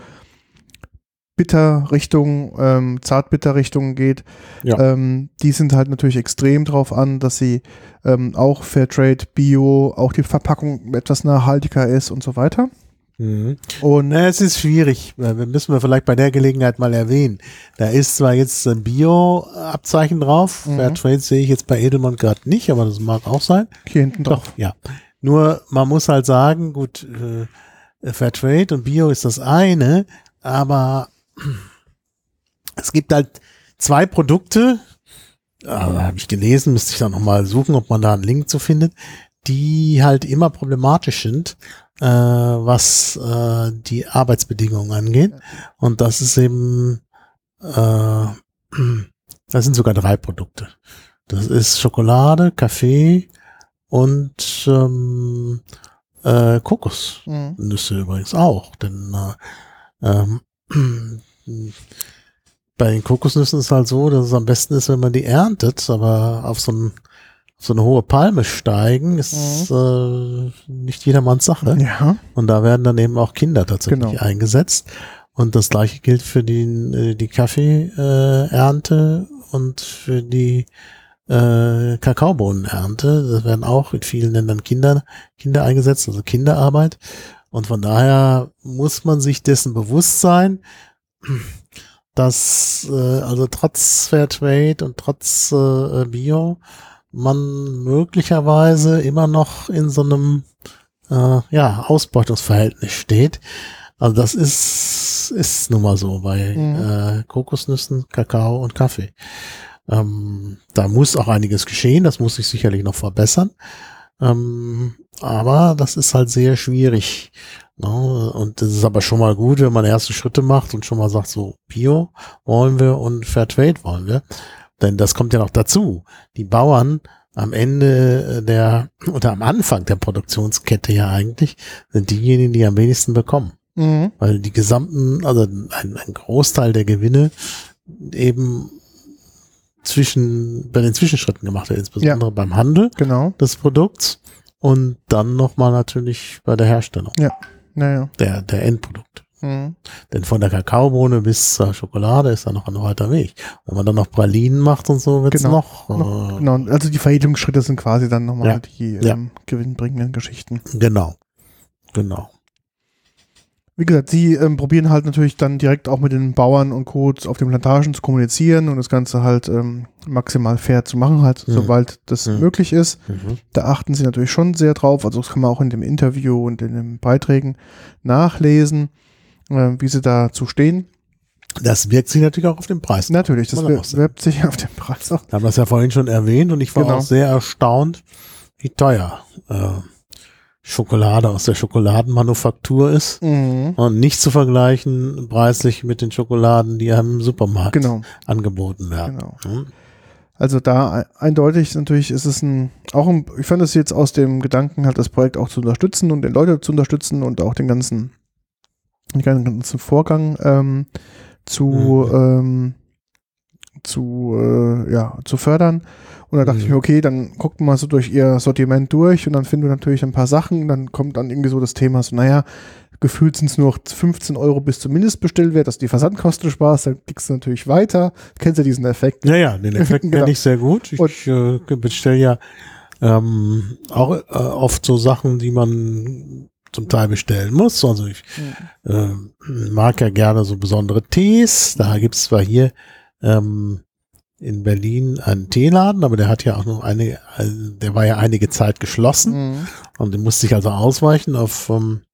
Bitter-Richtung, Zartbitter-Richtung geht. Die sind halt natürlich extrem drauf an, dass sie auch Fairtrade, Bio, auch die Verpackung etwas nachhaltiger ist und so weiter. Und es ist schwierig, müssen wir vielleicht bei der Gelegenheit mal erwähnen. Da ist zwar jetzt ein Bio-Abzeichen drauf, Fairtrade sehe ich jetzt bei Edelmond gerade nicht, aber das mag auch sein. Hier hinten drauf. Doch, ja. Nur man muss halt sagen, gut, Fairtrade und Bio ist das eine, aber es gibt halt zwei Produkte, habe ich gelesen, müsste ich dann nochmal suchen, ob man da einen Link zu findet, die halt immer problematisch sind, was die Arbeitsbedingungen angeht. Und das ist eben, das sind sogar 3 Produkte. Das ist Schokolade, Kaffee und Kokosnüsse übrigens auch. Denn bei den Kokosnüssen ist es halt so, dass es am besten ist, wenn man die erntet, aber auf so eine hohe Palme steigen ist nicht jedermanns Sache. Ja. Und da werden dann eben auch Kinder tatsächlich eingesetzt. Und das gleiche gilt für die Kaffeeernte und für die Kakaobohnenernte. Das werden auch in vielen Ländern Kinder eingesetzt, also Kinderarbeit. Und von daher muss man sich dessen bewusst sein, dass also trotz Fairtrade und trotz Bio man möglicherweise immer noch in so einem Ausbeutungsverhältnis steht. Also das ist nun mal so bei Kokosnüssen, Kakao und Kaffee. Da muss auch einiges geschehen, das muss sich sicherlich noch verbessern. Aber das ist halt sehr schwierig. Ne? Und das ist aber schon mal gut, wenn man erste Schritte macht und schon mal sagt, so Bio wollen wir und Fairtrade wollen wir. Denn das kommt ja noch dazu. Die Bauern am Ende oder am Anfang der Produktionskette ja eigentlich sind diejenigen, die am wenigsten bekommen. Weil die gesamten, also ein Großteil der Gewinne eben bei den Zwischenschritten gemacht wird, insbesondere beim Handel des Produkts und dann nochmal natürlich bei der Herstellung der Endprodukte. Denn von der Kakaobohne bis zur Schokolade ist da noch ein weiter Weg. Wenn man dann noch Pralinen macht und so, wird es noch. Genau, also die Veredelungsschritte sind quasi dann nochmal die gewinnbringenden Geschichten. Genau. Wie gesagt, sie probieren halt natürlich dann direkt auch mit den Bauern und Co. auf den Plantagen zu kommunizieren und das Ganze halt maximal fair zu machen, halt sobald das möglich ist. Da achten sie natürlich schon sehr drauf, also das kann man auch in dem Interview und in den Beiträgen nachlesen, wie sie dazu stehen. Das wirkt sich natürlich auch auf den Preis. Natürlich, das wirkt sich auf den Preis auch. Wir haben das ja vorhin schon erwähnt und ich war auch sehr erstaunt, wie teuer Schokolade aus der Schokoladenmanufaktur ist und nicht zu vergleichen preislich mit den Schokoladen, die im Supermarkt angeboten werden. Genau. Also da eindeutig natürlich ist es ich fand es jetzt aus dem Gedanken halt das Projekt auch zu unterstützen und den Leute zu unterstützen und auch den ganzen Vorgang zu fördern. Und dann dachte ich mir, okay, dann guckt man mal so durch ihr Sortiment durch und dann finden wir natürlich ein paar Sachen. Dann kommt dann irgendwie so das Thema so, naja, gefühlt sind es nur noch 15 € bis zum Mindestbestellwert, dass die Versandkosten sparst, dann klickst du natürlich weiter. Kennst du diesen Effekt? Ja, den Effekt kenne ich sehr gut. Ich bestelle ja auch oft so Sachen, die man zum Teil bestellen muss. Also ich mag ja gerne so besondere Tees. Da gibt es zwar hier in Berlin einen Teeladen, aber der hat ja auch noch der war ja einige Zeit geschlossen und den musste ich also ausweichen auf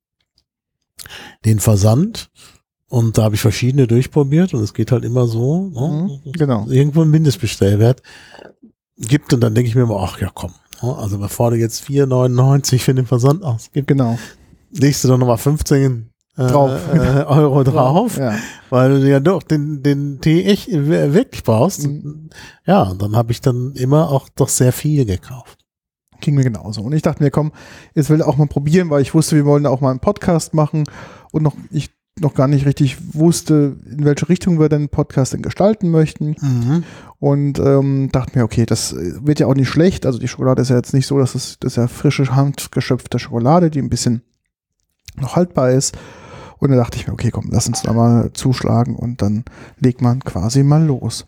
den Versand. Und da habe ich verschiedene durchprobiert und es geht halt immer so, irgendwo einen Mindestbestellwert gibt und dann denke ich mir immer, ach ja komm, also bevor du jetzt 4,99 für den Versand ausgibst, legst du doch nochmal 15 Euro drauf, weil du ja doch den Tee echt wirklich brauchst. Ja, und dann habe ich dann immer auch doch sehr viel gekauft. Ging mir genauso. Und ich dachte mir, komm, jetzt will ich auch mal probieren, weil ich wusste, wir wollen auch mal einen Podcast machen und ich noch gar nicht richtig wusste, in welche Richtung wir den Podcast denn gestalten möchten. Und dachte mir, okay, das wird ja auch nicht schlecht. Also die Schokolade ist ja jetzt nicht so, das ist ja frische, handgeschöpfte Schokolade, die ein bisschen noch haltbar ist. Und dann dachte ich mir, okay, komm, lass uns da mal zuschlagen und dann legt man quasi mal los.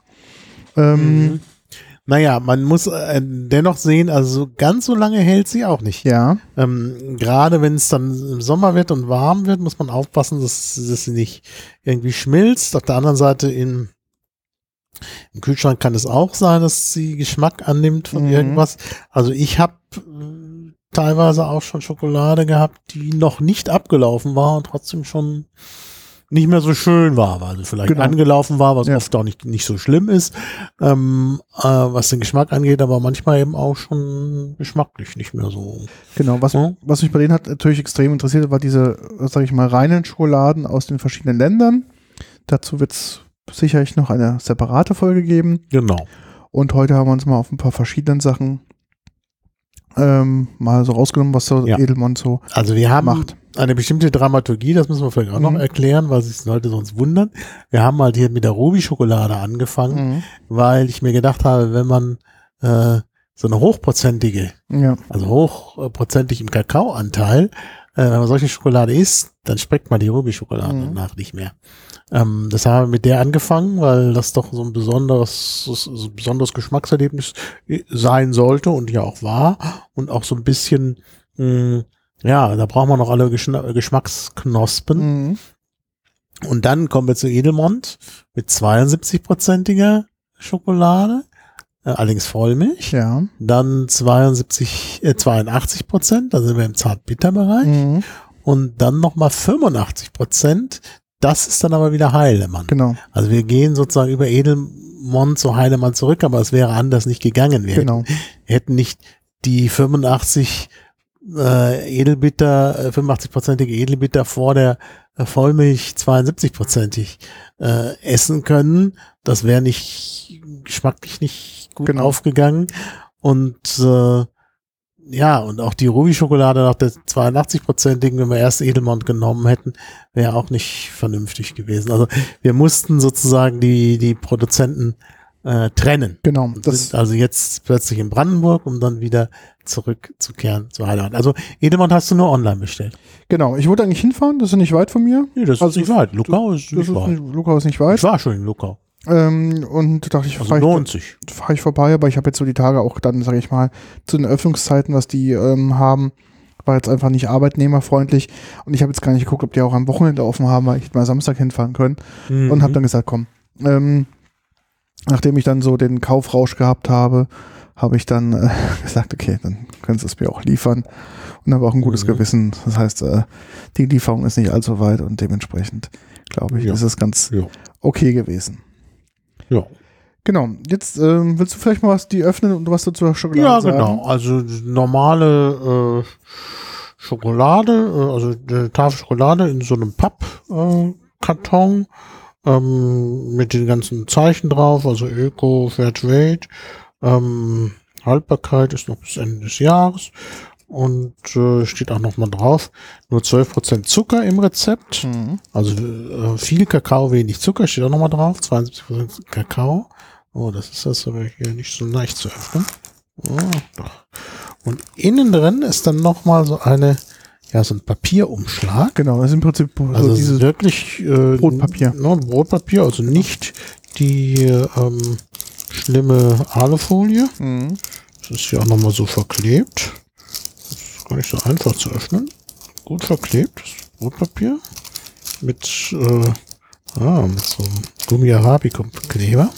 Naja, man muss dennoch sehen, also ganz so lange hält sie auch nicht. Ja. Gerade wenn es dann im Sommer wird und warm wird, muss man aufpassen, dass sie nicht irgendwie schmilzt. Auf der anderen Seite im Kühlschrank kann es auch sein, dass sie Geschmack annimmt von irgendwas. Also ich habe teilweise auch schon Schokolade gehabt, die noch nicht abgelaufen war und trotzdem schon nicht mehr so schön war, weil sie vielleicht angelaufen war, was oft auch nicht so schlimm ist, was den Geschmack angeht, aber manchmal eben auch schon geschmacklich nicht mehr so. Genau, was mich bei denen hat natürlich extrem interessiert, war diese, sage ich mal, reinen Schokoladen aus den verschiedenen Ländern. Dazu wird es sicherlich noch eine separate Folge geben. Genau. Und heute haben wir uns mal auf ein paar verschiedenen Sachen mal so rausgenommen, was so Edelmond so macht. Also wir haben eine bestimmte Dramaturgie, das müssen wir vielleicht auch noch erklären, weil sich Leute sonst wundern. Wir haben halt hier mit der Ruby-Schokolade angefangen, weil ich mir gedacht habe, wenn man so eine hochprozentige, also hochprozentig im Kakaoanteil, wenn man solche Schokolade isst, dann schmeckt man die Ruby-Schokolade danach nicht mehr. Das haben wir mit der angefangen, weil das doch so ein besonderes Geschmackserlebnis sein sollte und ja auch war und auch so ein bisschen, da braucht man noch alle Geschmacksknospen. Und dann kommen wir zu Edelmond mit 72%iger Schokolade, allerdings Vollmilch. Ja. Dann 82%, da sind wir im Zart-Bitter-Bereich. Und dann nochmal 85%. Das ist dann aber wieder Heilemann. Genau. Also wir gehen sozusagen über Edelmond zu Heilemann zurück, aber es wäre anders nicht gegangen. Wir hätten nicht die 85%ige Edelbitter vor der Vollmilch 72%ig essen können. Das wäre geschmacklich nicht gut aufgegangen. Und und auch die Ruby-Schokolade nach der 82%igen, wenn wir erst Edelmond genommen hätten, wäre auch nicht vernünftig gewesen. Also wir mussten sozusagen die Produzenten trennen. Genau. Sind also jetzt plötzlich in Brandenburg, um dann wieder zurückzukehren zu Heilemann. Also Edelmond hast du nur online bestellt. Genau. Ich wollte eigentlich hinfahren, das ist ja nicht weit von mir. Nee, das ist nicht weit. Luckau ist nicht weit. Luckau ist nicht weit. Ich war schon in Luckau. Und dachte ich, fahre ich vorbei, aber ich habe jetzt so die Tage auch dann, sage ich mal, zu den Öffnungszeiten, was die haben, war jetzt einfach nicht arbeitnehmerfreundlich und ich habe jetzt gar nicht geguckt, ob die auch am Wochenende offen haben, weil ich hätte mal Samstag hinfahren können und habe dann gesagt, komm, nachdem ich dann so den Kaufrausch gehabt habe, habe ich dann gesagt, okay, dann können sie es mir auch liefern und habe auch ein gutes Gewissen. Das heißt, die Lieferung ist nicht allzu weit und dementsprechend, glaube ich, ist es ganz okay gewesen. Ja. Genau. Jetzt willst du vielleicht mal die öffnen und was du zur Schokolade sagen? Ja, genau. Also normale Schokolade, also eine Tafel Schokolade in so einem Pappkarton mit den ganzen Zeichen drauf, also Öko, Fairtrade, Haltbarkeit ist noch bis Ende des Jahres und steht auch nochmal drauf, nur 12% Zucker im Rezept, also viel Kakao, wenig Zucker, steht auch nochmal drauf, 72% Kakao. Oh, das ist das aber hier nicht so leicht zu öffnen. Oh, doch. Und innen drin ist dann nochmal so so ein Papierumschlag. Genau, das ist im Prinzip so also dieses wirklich Brotpapier. Brotpapier, also nicht die schlimme Alufolie. Das ist hier auch nochmal so verklebt. Das ist gar nicht so einfach zu öffnen. Gut verklebt, das Brotpapier. Mit so einem Gummi-Arabica-Kleber.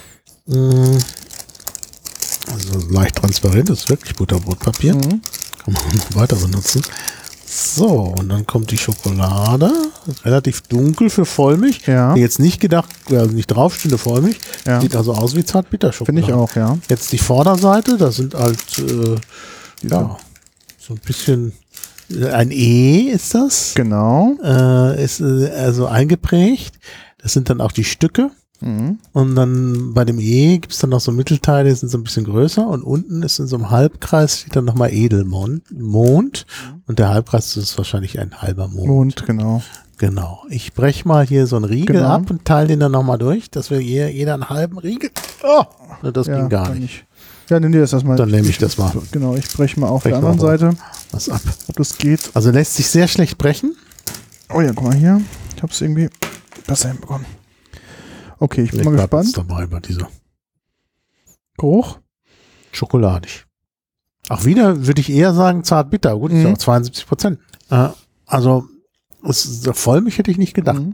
Also leicht transparent, das ist wirklich Butterbrotpapier. Kann man noch weiter benutzen. So, und dann kommt die Schokolade. Relativ dunkel für Vollmilch. Ja. Jetzt nicht gedacht, also nicht draufstehende Vollmilch. Ja. Sieht also aus wie Zartbitterschokolade. Finde ich auch, ja. Jetzt die Vorderseite, da sind halt so ein bisschen ein E ist das. Genau. Ist also eingeprägt. Das sind dann auch die Stücke. Und dann bei dem E gibt es dann noch so Mittelteile, die sind so ein bisschen größer und unten ist in so einem Halbkreis steht dann nochmal Edelmond. Und der Halbkreis ist wahrscheinlich ein halber Mond. Mond, genau. Genau. Ich breche mal hier so einen Riegel ab und teile den dann nochmal durch, dass wir jeder einen halben Riegel. Oh, das ging gar nicht. Ja, nimm dir das erstmal. Dann nehme ich das mal. Genau, ich breche mal auf der anderen Seite. Was ab. Ob das geht. Also lässt sich sehr schlecht brechen. Oh ja, guck mal hier. Ich habe es irgendwie besser hinbekommen. Okay, ich bin mal gespannt. Dabei bei dieser Geruch. Schokoladig. Auch wieder würde ich eher sagen zartbitter. Gut, ist auch 72%. Also Vollmilch hätte ich nicht gedacht.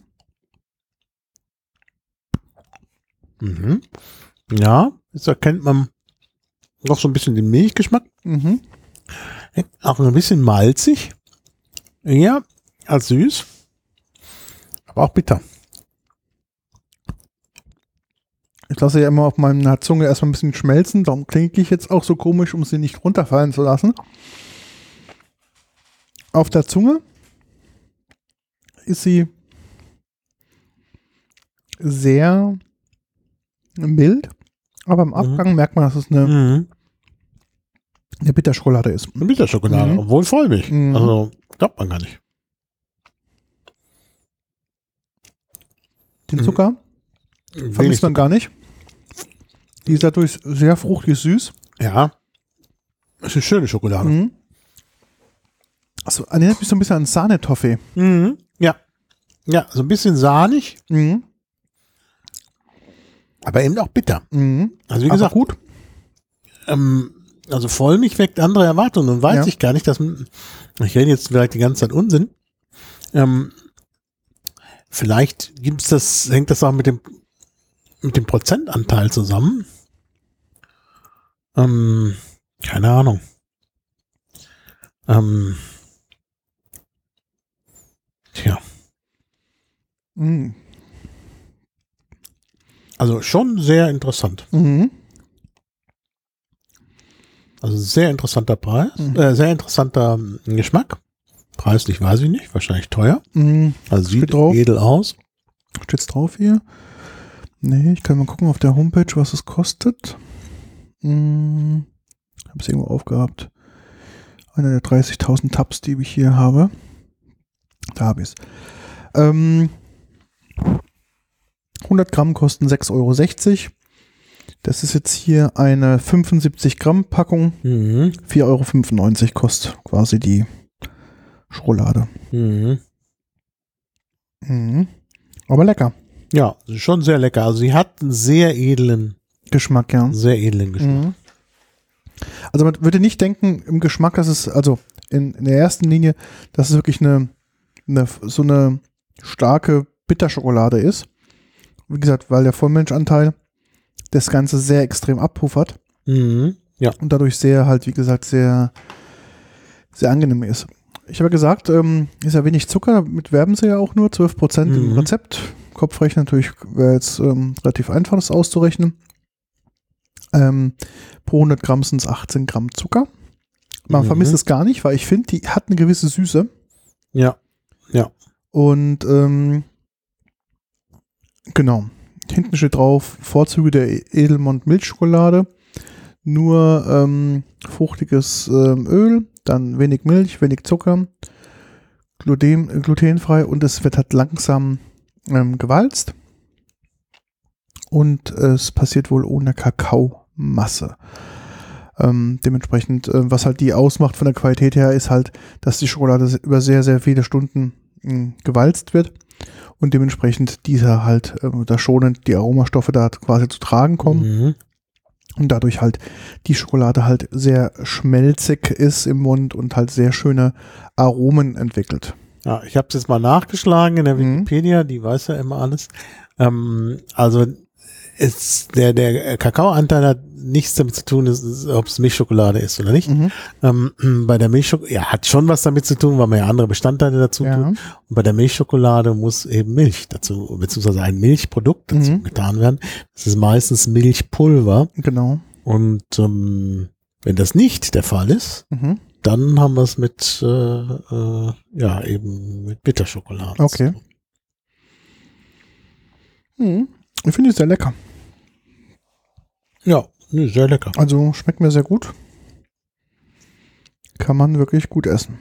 Ja, jetzt erkennt man noch so ein bisschen den Milchgeschmack. Auch ein bisschen malzig. Ja, als süß. Aber auch bitter. Ich lasse ja immer auf meiner Zunge erstmal ein bisschen schmelzen. Darum klinke ich jetzt auch so komisch, um sie nicht runterfallen zu lassen. Auf der Zunge ist sie sehr mild. Aber im Abgang merkt man, dass es eine Bitterschokolade ist. Eine Bitterschokolade, obwohl Vollmilch. Also glaubt man gar nicht. Den Zucker vermisst man gar nicht. Die ist dadurch sehr fruchtig süß. Ja. Das ist eine schöne Schokolade. Also erinnert mich so ein bisschen an Sahnetoffee. Ja. Ja, so ein bisschen sahnig. Aber eben auch bitter. Also wie gesagt, gut. Also Vollmilch weckt andere Erwartungen und weiß ich gar nicht, dass ich rede jetzt vielleicht die ganze Zeit Unsinn. Vielleicht hängt das auch mit dem Prozentanteil zusammen. Keine Ahnung. Tja. Also schon sehr interessant. Also sehr interessanter Preis, sehr interessanter Geschmack. Preislich weiß ich nicht, wahrscheinlich teuer. Also sieht edel aus. Steht's drauf hier? Nee, ich kann mal gucken auf der Homepage, was es kostet. Habe es irgendwo aufgehabt. Einer der 30.000 Tabs, die ich hier habe. Da habe ich es. 100 Gramm kosten 6,60 €. Das ist jetzt hier eine 75 Gramm Packung. 4,95 € kostet quasi die Schokolade. Aber lecker. Ja, schon sehr lecker. Also sie hat einen sehr edlen Geschmack, ja. Sehr edlen Geschmack. Also man würde nicht denken im Geschmack, dass es, also in der ersten Linie, dass es wirklich so eine starke Bitterschokolade ist. Wie gesagt, weil der Vollmilchanteil das Ganze sehr extrem abpuffert. Ja. Und dadurch sehr halt, wie gesagt, sehr, sehr angenehm ist. Ich habe gesagt, ist ja wenig Zucker, damit werben sie ja auch nur 12% im Rezept. Kopfrechnen natürlich wäre jetzt relativ einfach, das auszurechnen. Pro 100 Gramm sind es 18 Gramm Zucker. Man vermisst es gar nicht, weil ich finde, die hat eine gewisse Süße. Ja, ja. Und genau. Hinten steht drauf, Vorzüge der Edelmond Milchschokolade. Nur fruchtiges Öl, dann wenig Milch, wenig Zucker, glutenfrei und es wird halt langsam gewalzt. Und es passiert wohl ohne Kakaomasse. Dementsprechend, was halt die ausmacht von der Qualität her, ist halt, dass die Schokolade über sehr, sehr viele Stunden gewalzt wird und dementsprechend dieser halt da schonend die Aromastoffe da quasi zu tragen kommen und dadurch halt die Schokolade halt sehr schmelzig ist im Mund und halt sehr schöne Aromen entwickelt. Ja, ich habe es jetzt mal nachgeschlagen in der Wikipedia, die weiß ja immer alles. Also der Kakaoanteil hat nichts damit zu tun, ob es Milchschokolade ist oder nicht. Bei der Milchschokolade, hat schon was damit zu tun, weil man ja andere Bestandteile dazu tut. Und bei der Milchschokolade muss eben Milch dazu, beziehungsweise ein Milchprodukt dazu getan werden. Das ist meistens Milchpulver. Genau. Und wenn das nicht der Fall ist, dann haben wir es mit eben mit Bitterschokolade. Okay. Ich finde es sehr lecker. Ja, sehr lecker. Also schmeckt mir sehr gut. Kann man wirklich gut essen.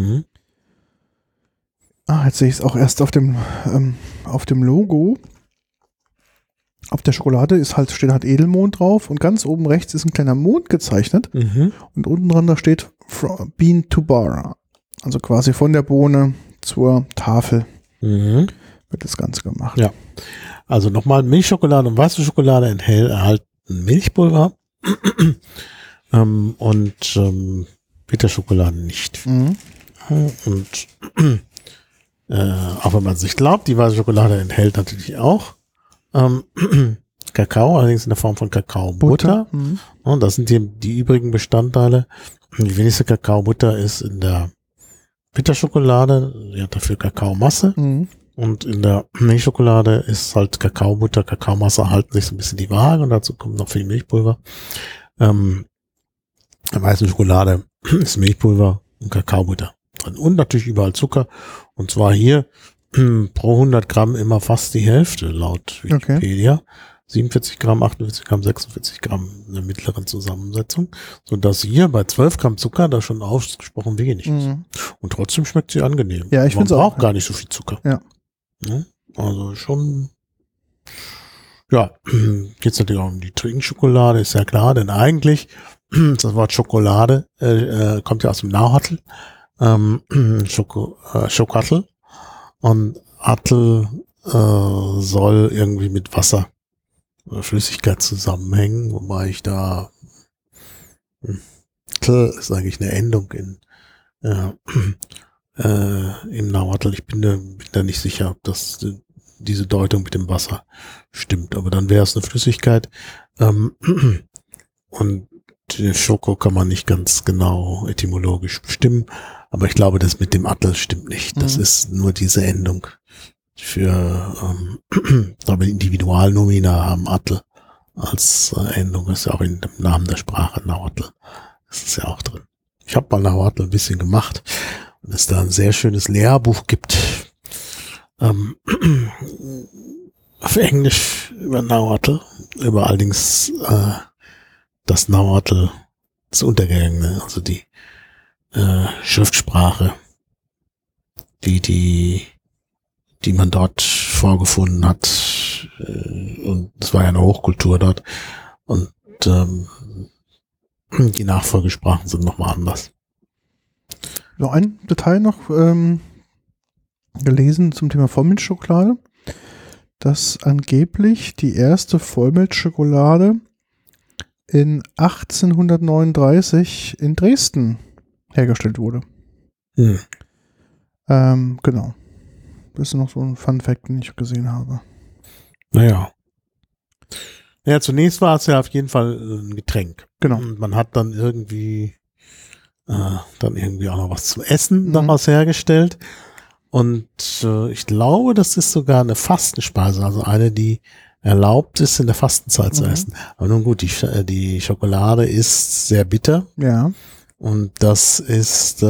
Jetzt sehe ich es auch erst auf dem Logo. Auf der Schokolade steht halt Edelmond drauf und ganz oben rechts ist ein kleiner Mond gezeichnet. Und unten dran da steht From Bean to Bar. Also quasi von der Bohne zur Tafel wird das Ganze gemacht. Ja. Also nochmal, Milchschokolade und weiße Schokolade enthalten Milchpulver und Bitterschokolade nicht. Und auch wenn man es nicht glaubt, die weiße Schokolade enthält natürlich auch Kakao, allerdings in der Form von Kakaobutter. Und das sind die übrigen Bestandteile. Die wenigste Kakaobutter ist in der Bitterschokolade, die hat dafür Kakaomasse. Und in der Milchschokolade ist halt Kakaobutter, Kakaomasse halten sich so ein bisschen die Waage und dazu kommt noch viel Milchpulver. In der weißen Schokolade ist Milchpulver und Kakaobutter drin. Und natürlich überall Zucker. Und zwar hier pro 100 Gramm immer fast die Hälfte laut Wikipedia. Okay. 47 Gramm, 48 Gramm, 46 Gramm in der mittleren Zusammensetzung. Sodass hier bei 12 Gramm Zucker da schon ausgesprochen wenig ist. Und trotzdem schmeckt sie angenehm. Ja, ich finde es auch. Man braucht gar nicht so viel Zucker. Ja. Also schon, ja, geht es natürlich auch um die Trinkschokolade, ist ja klar, denn eigentlich, das Wort Schokolade kommt ja aus dem Nahuatl, Schokatl, und Atl soll irgendwie mit Wasser oder Flüssigkeit zusammenhängen, wobei ich da, Tl ist eigentlich eine Endung im Nahuatl. Ich bin da nicht sicher, ob das diese Deutung mit dem Wasser stimmt, aber dann wäre es eine Flüssigkeit. Und Schoko kann man nicht ganz genau etymologisch bestimmen, aber ich glaube, das mit dem Atl stimmt nicht. Das ist nur diese Endung für Individualnomina haben Atl als Endung, ist ja auch in dem Namen der Sprache Nahuatl. Das ist ja auch drin. Ich habe mal Nahuatl ein bisschen gemacht. Und es da ein sehr schönes Lehrbuch gibt, auf Englisch über Nahuatl, über allerdings das Nahuatl, das Untergegangene, also die Schriftsprache, die man dort vorgefunden hat, und es war ja eine Hochkultur dort, und die Nachfolgesprachen sind nochmal anders. Noch ein Detail noch gelesen zum Thema Vollmilchschokolade, dass angeblich die erste Vollmilchschokolade in 1839 in Dresden hergestellt wurde. Genau. Das ist noch so ein Fun-Fact, den ich gesehen habe. Naja. Ja, zunächst war es ja auf jeden Fall ein Getränk. Genau. Und man hat dann irgendwie auch noch was zum Essen daraus hergestellt. Und ich glaube, das ist sogar eine Fastenspeise, also eine, die erlaubt ist, in der Fastenzeit zu essen. Aber nun gut, die Schokolade ist sehr bitter. Ja. Und das ist,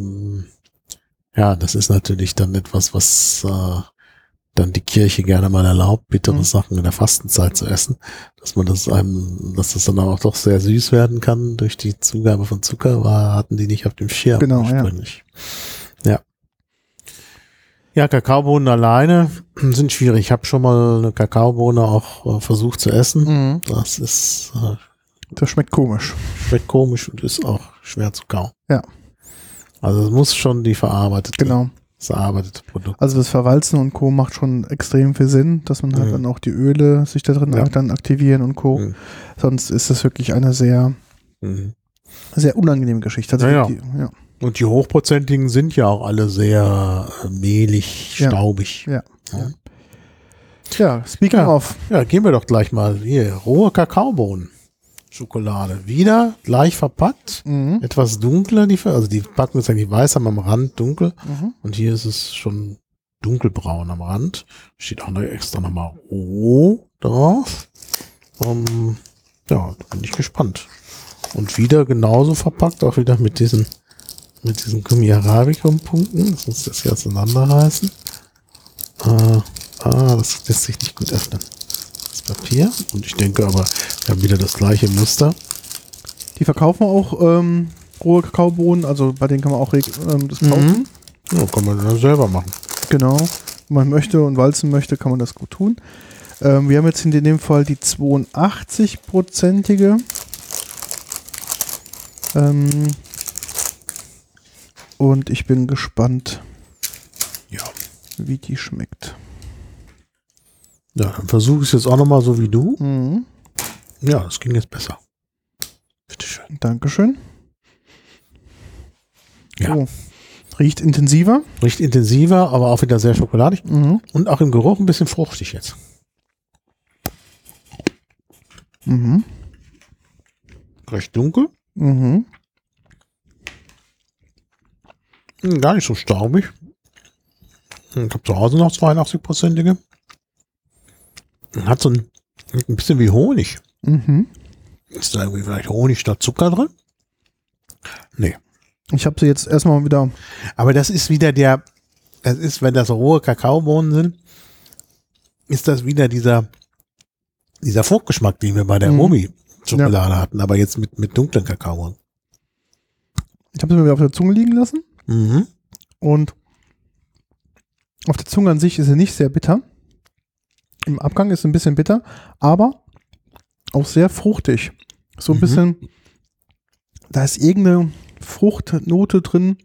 das ist natürlich dann etwas, was dann die Kirche gerne mal erlaubt, bittere Sachen in der Fastenzeit zu essen, dass das dann auch doch sehr süß werden kann durch die Zugabe von Zucker, hatten die nicht auf dem Schirm ursprünglich. Ja. Ja, Kakaobohnen alleine sind schwierig. Ich habe schon mal eine Kakaobohne auch versucht zu essen. Das schmeckt komisch. Schmeckt komisch und ist auch schwer zu kauen. Ja. Also es muss schon das verarbeitete Produkt. Also das Verwalzen und Co. macht schon extrem viel Sinn, dass man halt dann auch die Öle sich da drin dann aktivieren und Co. Sonst ist das wirklich eine sehr, sehr unangenehme Geschichte. Also Und die hochprozentigen sind ja auch alle sehr mehlig, staubig. Ja, speaking of. Ja, gehen wir doch gleich mal hier. Rohe Kakaobohnen. Schokolade. Wieder gleich verpackt. Etwas dunkler. Die Packung ist eigentlich weiß, am Rand dunkel. Und hier ist es schon dunkelbraun am Rand. Steht auch noch extra nochmal roh drauf. Da bin ich gespannt. Und wieder genauso verpackt, auch wieder mit diesen Gummi Arabicum-Punkten. Lass uns das hier auseinanderreißen. Das lässt sich nicht gut öffnen. Das Papier. Und ich denke aber, wir haben wieder das gleiche Muster. Die verkaufen auch rohe Kakaobohnen, also bei denen kann man auch das kaufen. Ja, kann man dann selber machen. Genau. Wenn man möchte und walzen möchte, kann man das gut tun. Wir haben jetzt in dem Fall die 82-prozentige. Und ich bin gespannt, wie die schmeckt. Ja, dann versuche ich es jetzt auch nochmal so wie du. Ja, das ging jetzt besser. Bitteschön. Dankeschön. Ja. So. Riecht intensiver. Riecht intensiver, aber auch wieder sehr schokoladig. Und auch im Geruch ein bisschen fruchtig jetzt. Recht dunkel. Gar nicht so staubig. Ich habe zu Hause noch 82-prozentige. Hat so ein bisschen wie Honig. Ist da irgendwie vielleicht Honig statt Zucker drin? Nee. Ich habe sie jetzt erstmal wieder. Aber das ist wieder wenn das rohe Kakaobohnen sind, ist das wieder dieser Fruchtgeschmack, den wir bei der Omi-Schokolade hatten, aber jetzt mit dunklen Kakaobohnen. Ich habe sie mir wieder auf der Zunge liegen lassen. Und auf der Zunge an sich ist sie nicht sehr bitter. Im Abgang ist sie ein bisschen bitter, aber auch sehr fruchtig. So ein bisschen, da ist irgendeine Fruchtnote drin,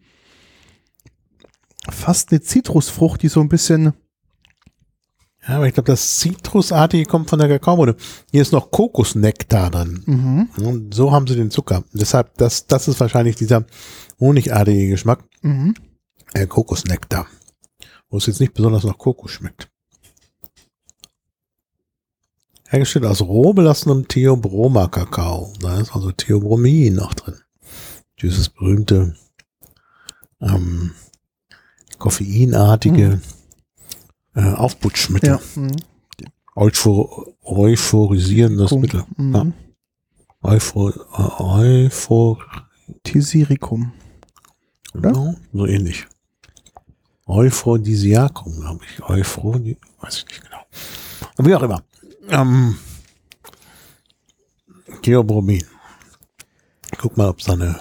fast eine Zitrusfrucht, die so ein bisschen. Ja, aber ich glaube, das Zitrusartige kommt von der Kakaobohne. Hier ist noch Kokosnektar drin. Und so haben sie den Zucker. Deshalb, das ist wahrscheinlich dieser honigartige Geschmack. Kokosnektar. Wo es jetzt nicht besonders nach Kokos schmeckt. Hergestellt aus roh belassenem Theobroma-Kakao. Da ist also Theobromin noch drin. Dieses berühmte koffeinartige Aufputschmittel. Euphorisierendes Mittel. Tisiricum. Oder? Genau, so ähnlich. Euphrodisiakum, glaube ich. Weiß ich nicht genau. Aber wie auch immer. Theobromin. Guck mal, ob es da eine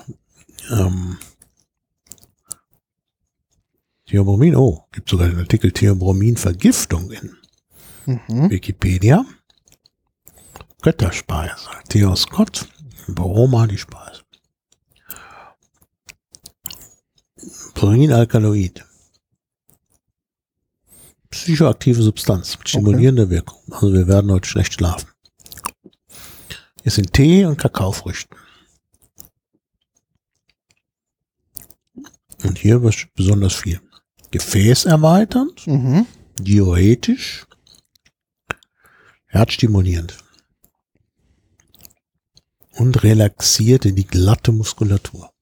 Theobromin, gibt sogar den Artikel Theobromin-Vergiftung in Wikipedia. Götterspeise. Theos Gott, Broma die Speise. Purinalkaloid. Psychoaktive Substanz mit stimulierender Wirkung. Also wir werden heute schlecht schlafen. Ist in Tee und Kakaofrüchten. Und hier besonders viel. Gefäßerweiternd, diuretisch, herzstimulierend und relaxiert in die glatte Muskulatur.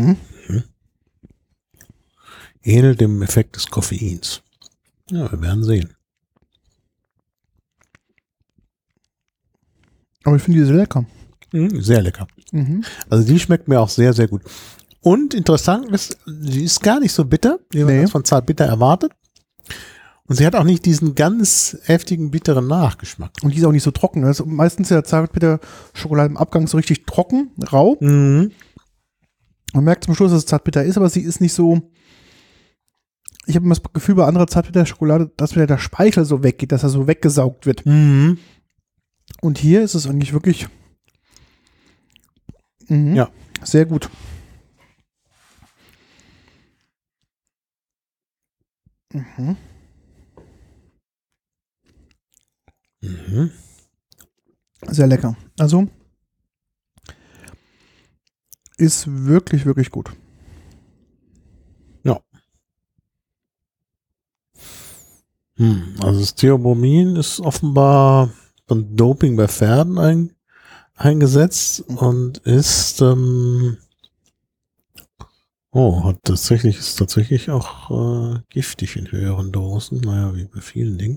Ähnelt dem Effekt des Koffeins. Ja, wir werden sehen. Aber ich finde die sehr lecker. Sehr lecker. Also die schmeckt mir auch sehr, sehr gut. Und interessant ist, sie ist gar nicht so bitter, wie man das von Zartbitter erwartet. Und sie hat auch nicht diesen ganz heftigen, bitteren Nachgeschmack. Und die ist auch nicht so trocken. Also meistens ist ja Zartbitter-Schokolade im Abgang so richtig trocken, rau. Mhm. Man merkt zum Schluss, dass es Zartbitter ist, aber sie ist nicht so. Ich habe immer das Gefühl bei anderer Zartbitter-Schokolade, dass wieder der Speichel so weggeht, dass er so weggesaugt wird. Mhm. Und hier ist es eigentlich wirklich sehr gut. Mhm. Mhm. Sehr lecker. Also ist wirklich, wirklich gut. Ja. Also das Theobromin ist offenbar von Doping bei Pferden eingesetzt und ist ist tatsächlich auch giftig in höheren Dosen. Naja, wie bei vielen Dingen.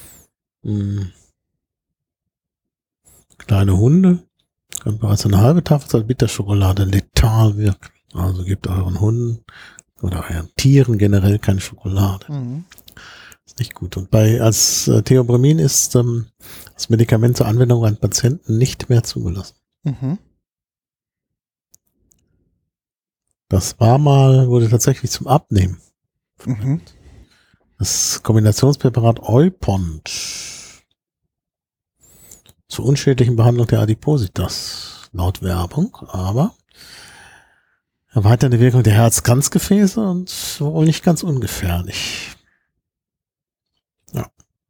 Kleine Hunde kann bereits eine halbe Tafel Bitterschokolade letal wirken. Also gebt euren Hunden oder euren Tieren generell keine Schokolade. Mhm. Ist nicht gut. Und als Theobramin ist das Medikament zur Anwendung an Patienten nicht mehr zugelassen. Mhm. Das wurde tatsächlich zum Abnehmen. Mhm. Das Kombinationspräparat Eupont zur unschädlichen Behandlung der Adipositas, laut Werbung, aber erweiternde Wirkung der Herz-Kranzgefäße und wohl nicht ganz ungefährlich. Ja.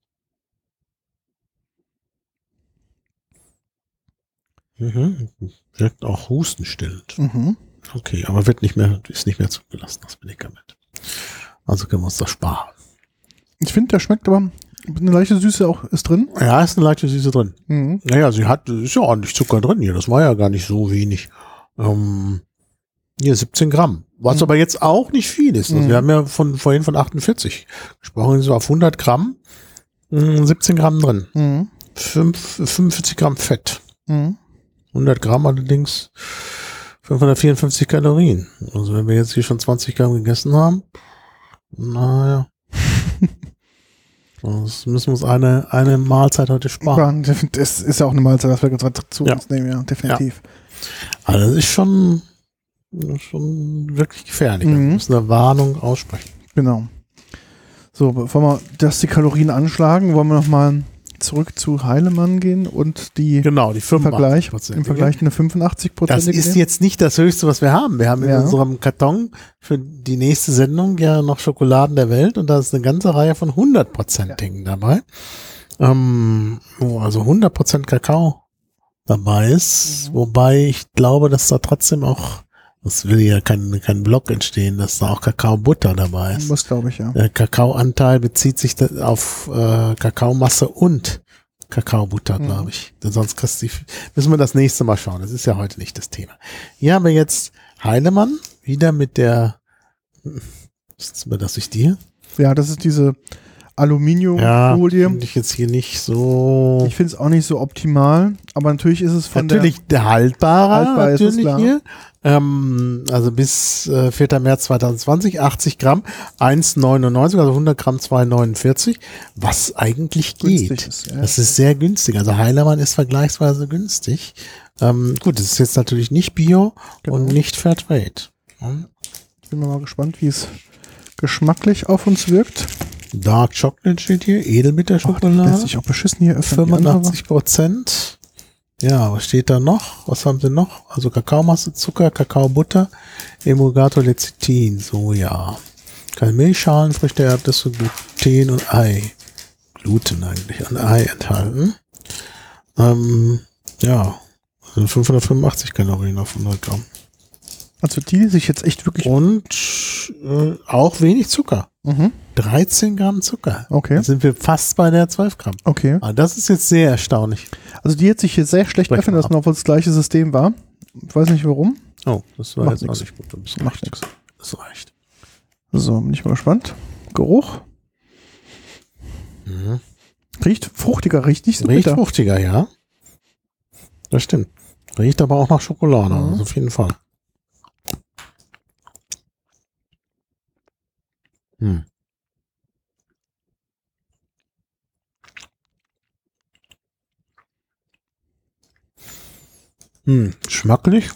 Wirkt auch hustenstillend. Mhm. Okay, aber ist nicht mehr zugelassen, das Medikament. Also können wir uns das sparen. Ich finde, der schmeckt aber eine leichte Süße auch ist drin. Ja, ist eine leichte Süße drin. Mhm. Naja, ist ja ordentlich Zucker drin hier. Das war ja gar nicht so wenig. Hier 17 Gramm. Was aber jetzt auch nicht viel ist. Also wir haben ja vorhin von 48 gesprochen. So auf 100 Gramm 17 Gramm drin. 45 Gramm Fett. 100 Gramm allerdings 554 Kalorien. Also wenn wir jetzt hier schon 20 Gramm gegessen haben, naja. Das müssen wir uns eine Mahlzeit heute sparen. Das ist ja auch eine Mahlzeit, was wir gerade zu uns nehmen, ja, definitiv. Ja. Also das ist schon wirklich gefährlich. Wir müssen eine Warnung aussprechen. Genau. So, bevor wir die Kalorien anschlagen, wollen wir nochmal zurück zu Heilemann gehen und die 85%. Im Vergleich eine 85%. Das ist jetzt nicht das Höchste, was wir haben. Wir haben in unserem Karton für die nächste Sendung ja noch Schokoladen der Welt und da ist eine ganze Reihe von 100%igen dabei. Also 100% Kakao dabei ist, wobei ich glaube, dass da trotzdem auch, das will ja kein Block entstehen, dass da auch Kakaobutter dabei ist. Das glaube ich, ja. Der Kakaoanteil bezieht sich auf Kakaomasse und Kakaobutter, glaube ich. Denn sonst müssen wir das nächste Mal schauen. Das ist ja heute nicht das Thema. Hier haben wir jetzt Heilemann wieder mit der, ist das nicht die? Ja, das ist diese Aluminiumfolie. Finde ich jetzt hier nicht so. Ich finde es auch nicht so optimal, aber natürlich ist es der haltbarer haltbar natürlich ist es, klar. hier. Also bis 4. März 2020, 80 Gramm, 1,99, also 100 Gramm 2,49, was eigentlich geht. Ist, ja. Das ist sehr günstig. Also Heilemann ist vergleichsweise günstig. Gut, das ist jetzt natürlich nicht Bio und nicht Fairtrade. Ich bin mal gespannt, wie es geschmacklich auf uns wirkt. Dark Chocolate steht hier, Edelbitterschokolade. Lässt sich auch beschissen hier öffnen. 85%. Ja, was steht da noch? Was haben sie noch? Also Kakaomasse, Zucker, Kakaobutter, Emulgator, Lecithin, Soja. Keine Milchschalen, Früchte, Erdnüsse, Gluten und Ei. Gluten eigentlich, und Ei enthalten. Ja, also 585 Kalorien auf 100 Gramm. Also die sich jetzt echt wirklich... Und auch wenig Zucker. 13 Gramm Zucker. Okay. Da sind wir fast bei der 12 Gramm. Okay. Aber das ist jetzt sehr erstaunlich. Also die hat sich hier sehr schlecht öffnen lassen, obwohl es das gleiche System war. Ich weiß nicht warum. Oh, das war Macht jetzt nix. auch nicht gut. Das Macht nichts. Das reicht. So, bin ich mal gespannt. Geruch. Riecht fruchtiger, richtig? Riecht fruchtiger, ja. Das stimmt. Riecht aber auch nach Schokolade, also auf jeden Fall. Hm. Schmacklich.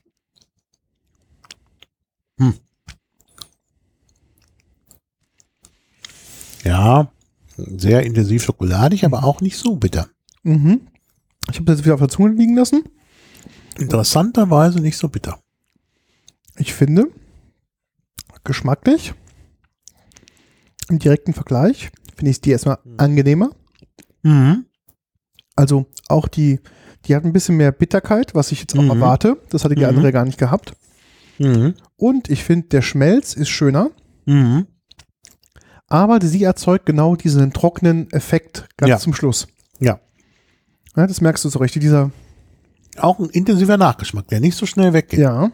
Ja, sehr intensiv schokoladig, aber auch nicht so bitter. Mhm. Ich habe das jetzt wieder auf der Zunge liegen lassen. Interessanterweise nicht so bitter. Ich finde, geschmacklich, im direkten Vergleich, finde ich die erstmal angenehmer. Mhm. Also auch die hat ein bisschen mehr Bitterkeit, was ich jetzt auch erwarte. Das hatte die andere gar nicht gehabt. Mhm. Und ich finde, der Schmelz ist schöner. Mhm. Aber sie erzeugt genau diesen trockenen Effekt ganz zum Schluss. Ja. Ja, das merkst du so richtig, dieser... Auch ein intensiver Nachgeschmack, der nicht so schnell weggeht. Ja.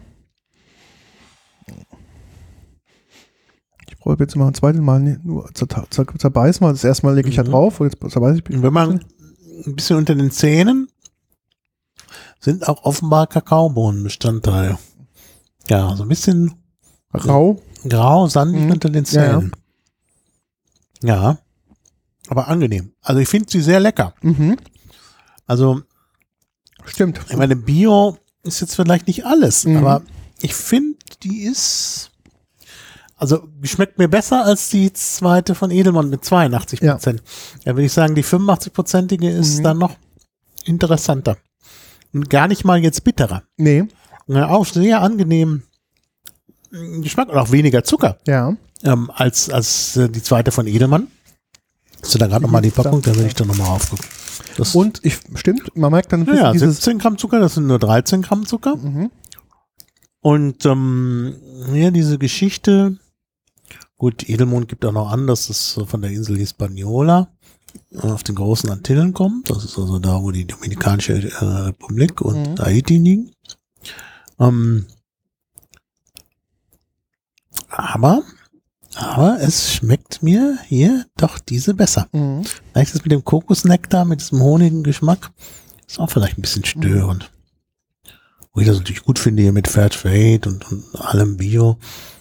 Ich brauche jetzt mal ein zweites Mal nur zerbeißen, weil das erste Mal lege ich ja drauf und jetzt zerbeiße ich. Und wenn man ein bisschen unter den Zähnen sind auch offenbar Kakaobohnenbestandteile. Ja, so ein bisschen Rau. Grau, sandig unter den Zähnen. Ja, aber angenehm. Also ich finde sie sehr lecker. Mhm. Also, stimmt. Ich meine, Bio ist jetzt vielleicht nicht alles, aber ich finde, die ist, also die schmeckt mir besser als die zweite von Edelmann mit 82%. Ja, würde ich sagen, die 85%ige ist dann noch interessanter. Und gar nicht mal jetzt bitterer. Nee. Ja, auch sehr angenehm Geschmack und auch weniger Zucker. Ja. Als die zweite von Edelmann. Hast du da gerade nochmal die Packung? Da will ich dann nochmal aufgucken. Und stimmt, man merkt dann ja, 17 Gramm Zucker, das sind nur 13 Gramm Zucker. Mhm. Und ja, diese Geschichte, gut, Edelmond gibt auch noch an, dass es von der Insel Hispaniola auf den großen Antillen kommt. Das ist also da, wo die Dominikanische Republik und Haiti liegen. Aber es schmeckt mir hier doch diese besser. Vielleicht ist es mit dem Kokosnektar, mit diesem honigen Geschmack, ist auch vielleicht ein bisschen störend. Wo ich das natürlich gut finde hier mit Fairtrade und allem Bio.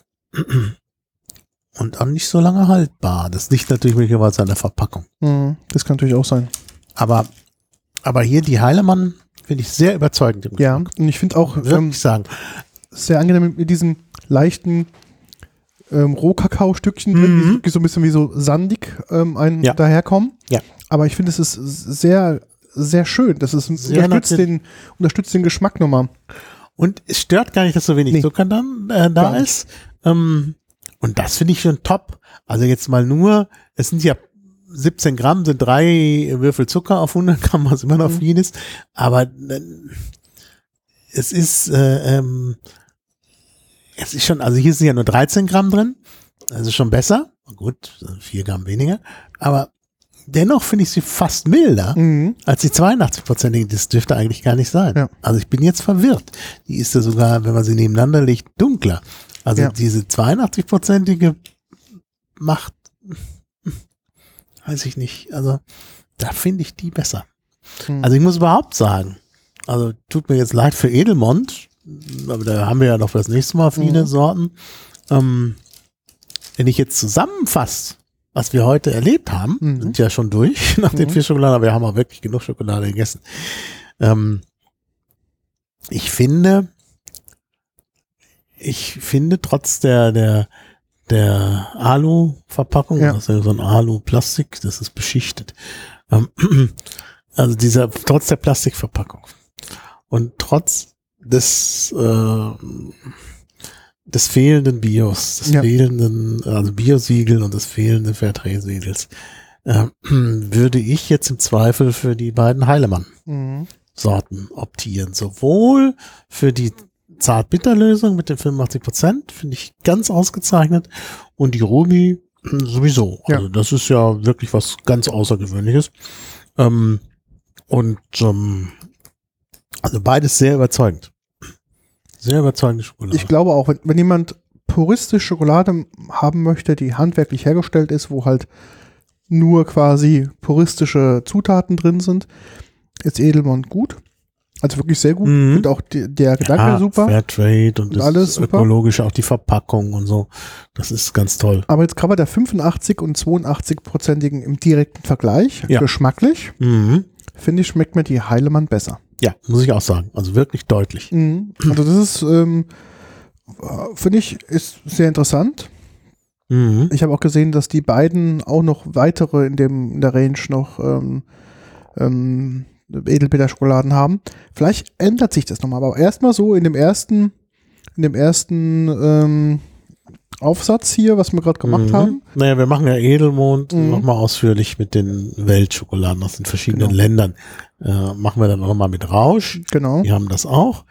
Und auch nicht so lange haltbar. Das liegt natürlich möglicherweise an der Verpackung. Das kann natürlich auch sein. Aber hier die Heilemann finde ich sehr überzeugend. Im Geschmack. Und ich finde auch wirklich sagen, sehr angenehm mit diesen leichten Rohkakao-Stückchen drin, die so ein bisschen wie so sandig daherkommen. Ja. Aber ich finde, es ist sehr, sehr schön. Das ist unterstützt den Geschmack nochmal. Und es stört gar nicht, dass so wenig Zucker dann da ist. Und das finde ich schon top. Also jetzt mal nur, es sind ja 17 Gramm, sind 3 Würfel Zucker auf 100 Gramm, was immer noch viel ist. Aber es ist schon, also hier sind ja nur 13 Gramm drin. Also schon besser. Gut, 4 Gramm weniger. Aber dennoch finde ich sie fast milder als die 82%. Das dürfte eigentlich gar nicht sein. Ja. Also ich bin jetzt verwirrt. Die ist ja sogar, wenn man sie nebeneinander legt, dunkler. Also diese 82%ige macht, weiß ich nicht. Also da finde ich die besser. Also ich muss überhaupt sagen, also tut mir jetzt leid für Edelmond, aber da haben wir ja noch für das nächste Mal viele Sorten. Wenn ich jetzt zusammenfasse, was wir heute erlebt haben, sind ja schon durch nach den 4 Schokoladen, aber wir haben auch wirklich genug Schokolade gegessen. Ich finde trotz der Alu-Verpackung, das ist ja so ein Alu-Plastik, das ist beschichtet. Also trotz der Plastikverpackung und trotz des fehlenden Bios, des fehlenden, also Biosiegel und des fehlenden Fairtrade-Siegels, würde ich jetzt im Zweifel für die beiden Heilemann-Sorten optieren. Sowohl für die Zart-Bitter-Lösung mit den 85%, finde ich ganz ausgezeichnet, und die Ruby sowieso. Also das ist ja wirklich was ganz Außergewöhnliches. Also beides sehr überzeugend. Sehr überzeugende Schokolade. Ich glaube auch, wenn jemand puristisch Schokolade haben möchte, die handwerklich hergestellt ist, wo halt nur quasi puristische Zutaten drin sind, ist Edelmond gut. Also wirklich sehr gut. Und auch der Gedanke super. Fairtrade und das alles super. Ökologische, auch die Verpackung und so. Das ist ganz toll. Aber jetzt gerade bei der 85 und 82-prozentigen im direkten Vergleich, geschmacklich, finde ich, schmeckt mir die Heilemann besser. Ja, muss ich auch sagen. Also wirklich deutlich. Also das ist, finde ich, ist sehr interessant. Ich habe auch gesehen, dass die beiden auch noch weitere in der Range noch Edelbeter-Schokoladen haben. Vielleicht ändert sich das nochmal, aber erstmal so in dem ersten Aufsatz hier, was wir gerade gemacht haben. Naja, wir machen ja Edelmond nochmal ausführlich mit den Weltschokoladen aus den verschiedenen Ländern. Machen wir dann nochmal mit Rausch. Genau. Die haben das auch.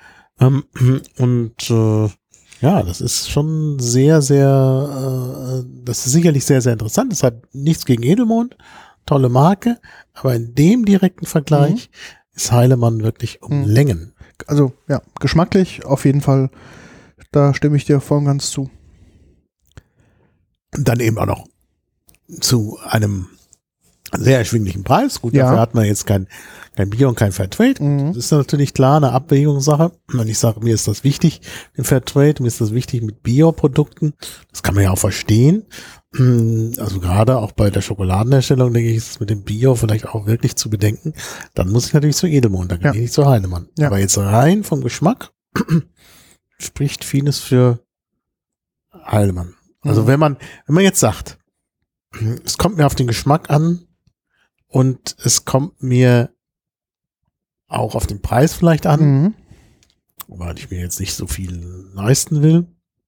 Ja, das ist schon sehr, sehr, das ist sicherlich sehr, sehr interessant. Das hat nichts gegen Edelmond, tolle Marke, aber in dem direkten Vergleich ist Heilemann wirklich um Längen. Also ja, geschmacklich auf jeden Fall, da stimme ich dir voll und ganz zu. Und dann eben auch noch zu einem sehr erschwinglichen Preis. Gut, dafür hat man jetzt kein Bio und kein Fairtrade. Das ist natürlich klar eine Abwägungssache. Wenn ich sage, mir ist das wichtig mit Fairtrade, mir ist das wichtig mit Bioprodukten, das kann man ja auch verstehen. Also gerade auch bei der Schokoladenherstellung, denke ich, ist es mit dem Bio vielleicht auch wirklich zu bedenken. Dann muss ich natürlich zu Edelmond, dann gehe ich zu Heilemann. Ja. Aber jetzt rein vom Geschmack spricht vieles für Heilemann. Also wenn man jetzt sagt, es kommt mir auf den Geschmack an und es kommt mir auch auf den Preis vielleicht an, weil ich mir jetzt nicht so viel leisten will,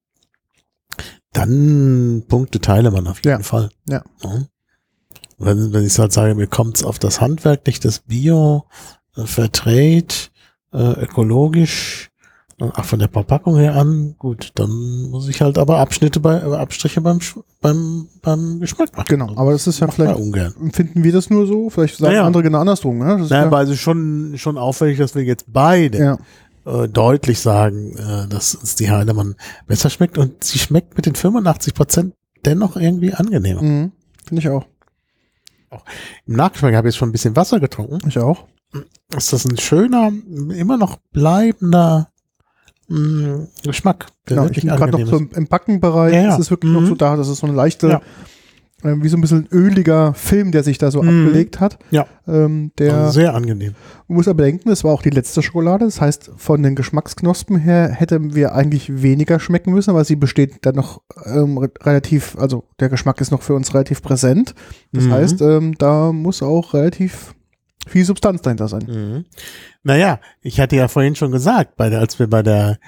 dann punktet Heilemann auf jeden Fall. Ja. Wenn ich halt sage, mir kommt es auf das Handwerk, nicht das Bio, Fairtrade, ökologisch, auch von der Verpackung her an, gut, dann muss ich halt aber Abstriche beim Geschmack machen. Genau, aber das ist ja vielleicht, ungern. Empfinden wir das nur so, vielleicht sagen andere genau andersrum. Ne? Das ist aber also schon auffällig, dass wir jetzt beide deutlich sagen, dass uns die Heilemann besser schmeckt und sie schmeckt mit den 85% dennoch irgendwie angenehmer. Finde ich auch. Im Nachgeschmack habe ich jetzt schon ein bisschen Wasser getrunken. Ich auch. Ist das ein schöner, immer noch bleibender Geschmack. Genau, ich bin gerade noch so im Backenbereich, ist es wirklich noch so da, das ist so eine leichte, wie so ein bisschen öliger Film, der sich da so abgelegt hat. Ja, der also sehr angenehm. Man muss aber bedenken, es war auch die letzte Schokolade, das heißt, von den Geschmacksknospen her hätten wir eigentlich weniger schmecken müssen, aber sie besteht dann noch relativ, also der Geschmack ist noch für uns relativ präsent. Das heißt, da muss auch relativ viel Substanz dahinter sein. Naja, ich hatte ja vorhin schon gesagt, als wir bei der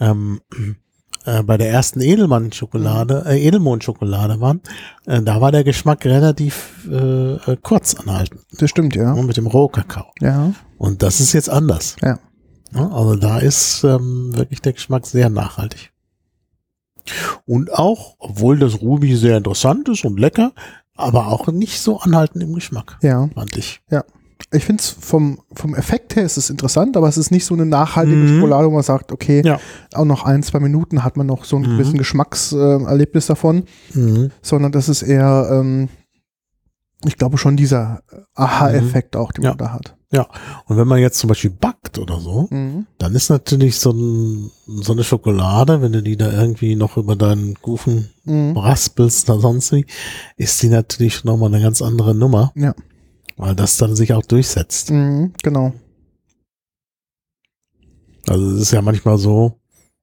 ersten Edelmond-Schokolade waren, da war der Geschmack relativ kurz anhalten. Das stimmt, ja. Mit dem Rohkakao. Ja. Und das ist jetzt anders. Ja. Also da ist wirklich der Geschmack sehr nachhaltig. Und auch, obwohl das Ruby sehr interessant ist und lecker, aber auch nicht so anhaltend im Geschmack. Ja. Fand ich. Ja. Ich finde es vom Effekt her ist es interessant, aber es ist nicht so eine nachhaltige Schokolade, wo man sagt, okay, auch noch 1-2 Minuten hat man noch so ein gewissen Geschmackserlebnis davon, sondern das ist eher, ich glaube schon dieser Aha-Effekt auch, den man da hat. Ja, und wenn man jetzt zum Beispiel backt oder so, dann ist natürlich so eine Schokolade, wenn du die da irgendwie noch über deinen Kuchen raspelst oder sonst wie, ist die natürlich schon nochmal eine ganz andere Nummer. Ja. Weil das dann sich auch durchsetzt. Genau. Also es ist ja manchmal so,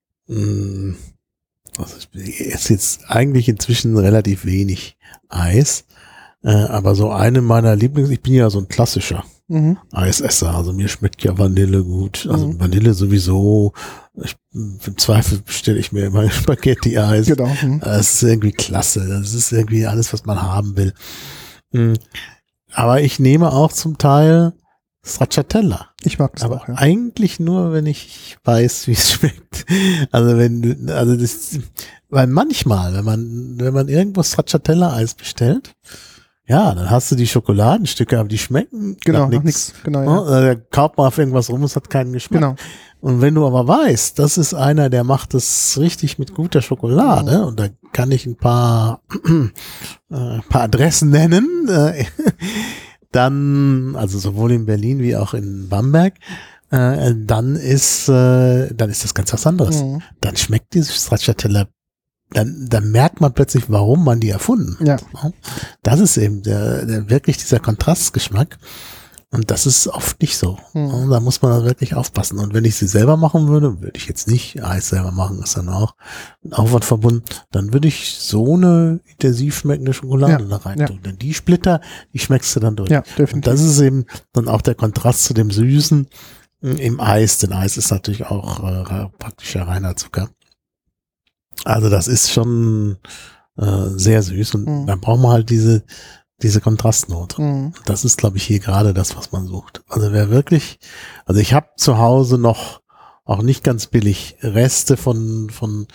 also es ist jetzt eigentlich inzwischen relativ wenig Eis, aber so eine meiner ich bin ja so ein klassischer Eisesser, also mir schmeckt ja Vanille gut, also Vanille sowieso, im Zweifel bestelle ich mir immer Spaghetti-Eis. Genau. Das ist irgendwie klasse, das ist irgendwie alles, was man haben will. Aber ich nehme auch zum Teil Stracciatella. Ich mag das aber auch, ja. Eigentlich nur, wenn ich weiß, wie es schmeckt. Also weil manchmal, wenn man irgendwo Stracciatella-Eis bestellt, ja, dann hast du die Schokoladenstücke, aber die schmecken nach nichts. Nix. Genau, ja. Da kaut man auf irgendwas rum, es hat keinen Geschmack. Genau. Und wenn du aber weißt, das ist einer, der macht es richtig mit guter Schokolade, und da kann ich ein paar Adressen nennen, dann, also sowohl in Berlin wie auch in Bamberg, dann ist das ganz was anderes. Mhm. Dann schmeckt diese Stracciatella, dann merkt man plötzlich, warum man die erfunden hat. Ja. Das ist eben der wirklich dieser Kontrastgeschmack. Und das ist oft nicht so. Mhm. Da muss man wirklich aufpassen. Und wenn ich sie selber machen würde ich jetzt nicht Eis selber machen, ist dann auch mit Aufwand verbunden, dann würde ich so eine intensiv schmeckende Schokolade da rein tun. Denn die Splitter, die schmeckst du dann durch. Ja, definitiv. Und das ist eben dann auch der Kontrast zu dem Süßen im Eis. Denn Eis ist natürlich auch praktisch reiner Zucker. Also das ist schon sehr süß. Und dann braucht man halt diese Kontrastnote. Das ist, glaube ich, hier gerade das, was man sucht. Also ich habe zu Hause noch auch nicht ganz billig Reste von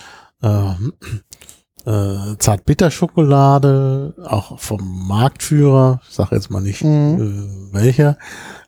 Zartbitterschokolade, auch vom Marktführer, ich sage jetzt mal nicht welcher,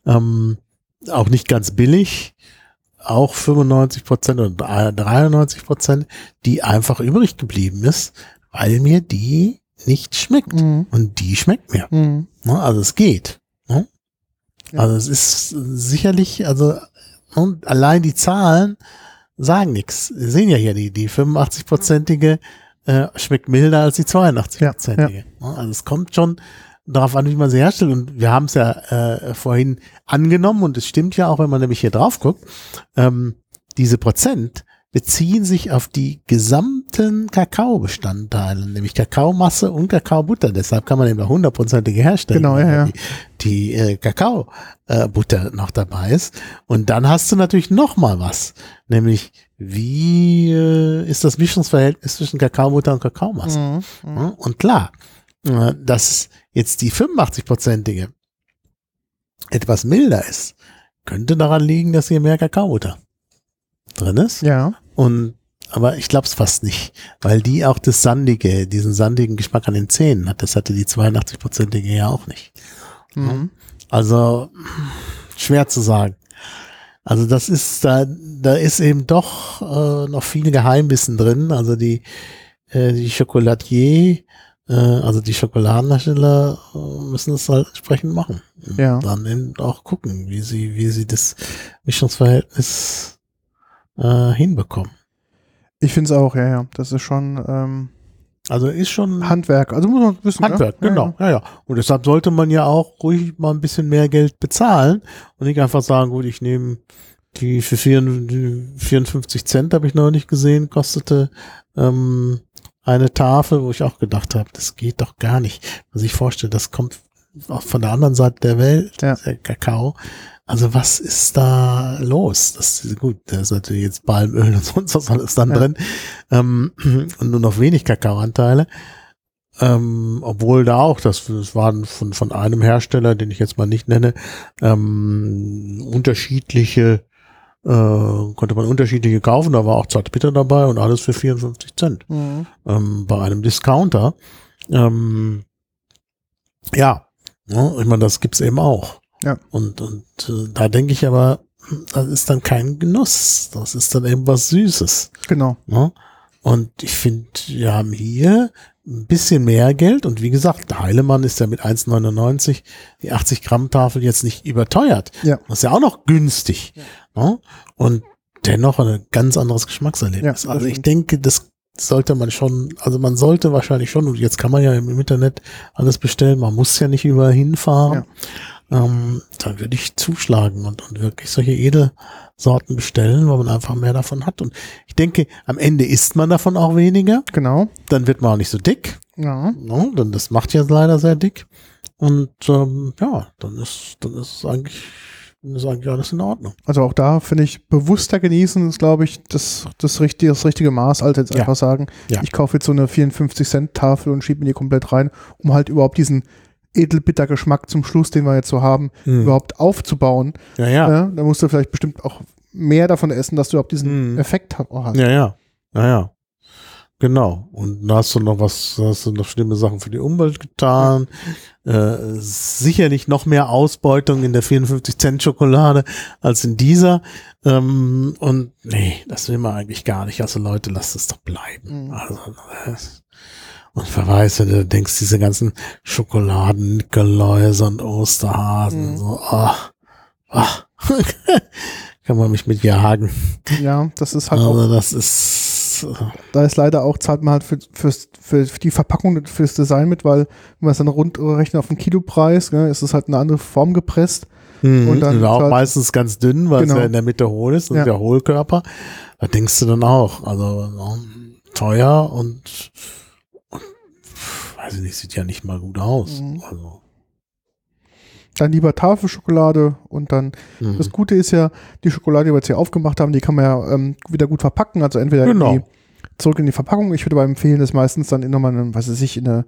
auch nicht ganz billig, auch 95% oder 93%, die einfach übrig geblieben ist, weil mir die nicht schmeckt. Und die schmeckt mir. Also es geht. Ne? Ja. Also es ist sicherlich, und allein die Zahlen sagen nichts. Wir sehen ja hier, die 85-prozentige schmeckt milder als die 82-prozentige. Ja. Also es kommt schon darauf an, wie man sie herstellt. Und wir haben es ja vorhin angenommen, und es stimmt ja auch, wenn man nämlich hier drauf guckt, diese Prozent beziehen sich auf die gesamten Kakaobestandteile, nämlich Kakaomasse und Kakaobutter. Deshalb kann man eben auch 100%ige herstellen. Genau, ja. Die Kakaobutter noch dabei ist. Und dann hast du natürlich noch mal was, nämlich wie ist das Mischungsverhältnis zwischen Kakaobutter und Kakaomasse? Und klar, dass jetzt die 85%ige etwas milder ist, könnte daran liegen, dass hier mehr Kakaobutter drin ist. Ja. Aber ich glaube es fast nicht, weil die auch diesen sandigen Geschmack an den Zähnen hat. Das hatte die 82%ige ja auch nicht. Also schwer zu sagen. Also das ist, da ist eben doch noch viel Geheimwissen drin. Also die Chocolatier, also die Schokoladenhersteller müssen es halt entsprechend machen. Und dann eben auch gucken, wie sie das Mischungsverhältnis hinbekommen. Ich finde es auch, ja. Das ist schon also ist schon Handwerk. Also muss man wissen. Handwerk, ja? Genau. Ja. Und deshalb sollte man ja auch ruhig mal ein bisschen mehr Geld bezahlen und nicht einfach sagen, gut, ich nehme die für 54 Cent, habe ich noch nicht gesehen, kostete eine Tafel, wo ich auch gedacht habe, das geht doch gar nicht. Was ich vorstelle, das kommt auch von der anderen Seite der Welt, der Kakao. Also was ist da los? Das ist gut, da ist natürlich jetzt Palmöl und sonst was alles dann drin und nur noch wenig Kakaoanteile. Obwohl da auch, das waren von einem Hersteller, den ich jetzt mal nicht nenne, unterschiedliche, konnte man unterschiedliche kaufen, da war auch Zartbitter dabei und alles für 54 Cent. Bei einem Discounter. Ich meine, das gibt's eben auch. Ja. Und da denke ich aber, das ist dann kein Genuss. Das ist dann eben was Süßes. Genau. Ja? Und ich finde, wir haben hier ein bisschen mehr Geld. Und wie gesagt, der Heilemann ist ja mit 1,99 die 80 Gramm Tafel jetzt nicht überteuert. Ja. Das ist ja auch noch günstig. Ja? Und dennoch ein ganz anderes Geschmackserlebnis. Ja, also ich denke, das sollte man schon, also man sollte wahrscheinlich schon, und jetzt kann man ja im Internet alles bestellen, man muss ja nicht überall hinfahren. Ja. Dann würde ich zuschlagen und wirklich solche Edelsorten bestellen, weil man einfach mehr davon hat. Und ich denke, am Ende isst man davon auch weniger. Genau. Dann wird man auch nicht so dick. Ja. Denn das macht ja leider sehr dick. Und dann ist eigentlich alles in Ordnung. Also auch da finde ich, bewusster genießen ist, glaube ich, das richtige Maß, als jetzt einfach sagen, ich kaufe jetzt so eine 54-Cent-Tafel und schiebe mir die komplett rein, um halt überhaupt diesen Edelbitter-Geschmack zum Schluss, den wir jetzt so haben, überhaupt aufzubauen. Da musst du vielleicht bestimmt auch mehr davon essen, dass du überhaupt diesen Effekt hast. Ja. Genau. Und da hast du noch schlimme Sachen für die Umwelt getan. Sicherlich noch mehr Ausbeutung in der 54-Cent-Schokolade als in dieser. Und nee, das will man eigentlich gar nicht. Also Leute, lasst es doch bleiben. Und verweise, du denkst, diese ganzen Schokoladen, Nikoläuse und Osterhasen und so, kann man mich mit jagen. Ja, das ist halt Also auch, das ist da ist leider auch, zahlt man halt für die Verpackung, fürs Design mit, weil wenn man es dann runterrechnet auf den Kilopreis, ne, ist es halt eine andere Form gepresst. Und dann auch halt, meistens ganz dünn, weil es ja in der Mitte hohl ist, und der Hohlkörper. Da denkst du dann auch, also teuer und weiß ich nicht, sieht ja nicht mal gut aus. Also. Dann lieber Tafelschokolade und dann, das Gute ist ja, die Schokolade, die wir jetzt hier aufgemacht haben, die kann man ja wieder gut verpacken, also entweder zurück in die Verpackung. Ich würde aber empfehlen, das meistens dann nochmal, in eine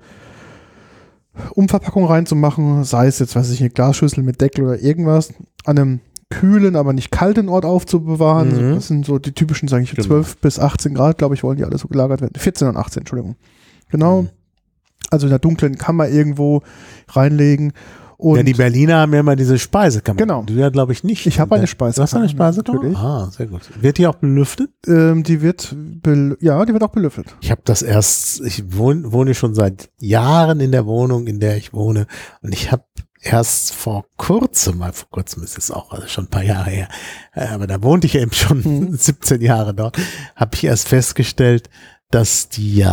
Umverpackung reinzumachen, sei es jetzt, eine Glasschüssel mit Deckel oder irgendwas, an einem kühlen, aber nicht kalten Ort aufzubewahren. Das sind so die typischen, 12 bis 18 Grad, glaube ich, wollen die alle so gelagert werden. 14 und 18, Entschuldigung. Genau. Also in der dunklen Kammer irgendwo reinlegen. Und die Berliner haben ja immer diese Speisekammer. Genau. Du ja, glaube ich, nicht. Ich habe eine Speisekammer. Du hast eine Speisekammer? Natürlich. Ah, sehr gut. Wird die auch belüftet? Die wird auch belüftet. Ich habe das ich wohne schon seit Jahren in der Wohnung, in der ich wohne, und ich habe erst vor kurzem ist es auch, also schon ein paar Jahre her, aber da wohnte ich eben schon 17 Jahre dort, habe ich erst festgestellt, dass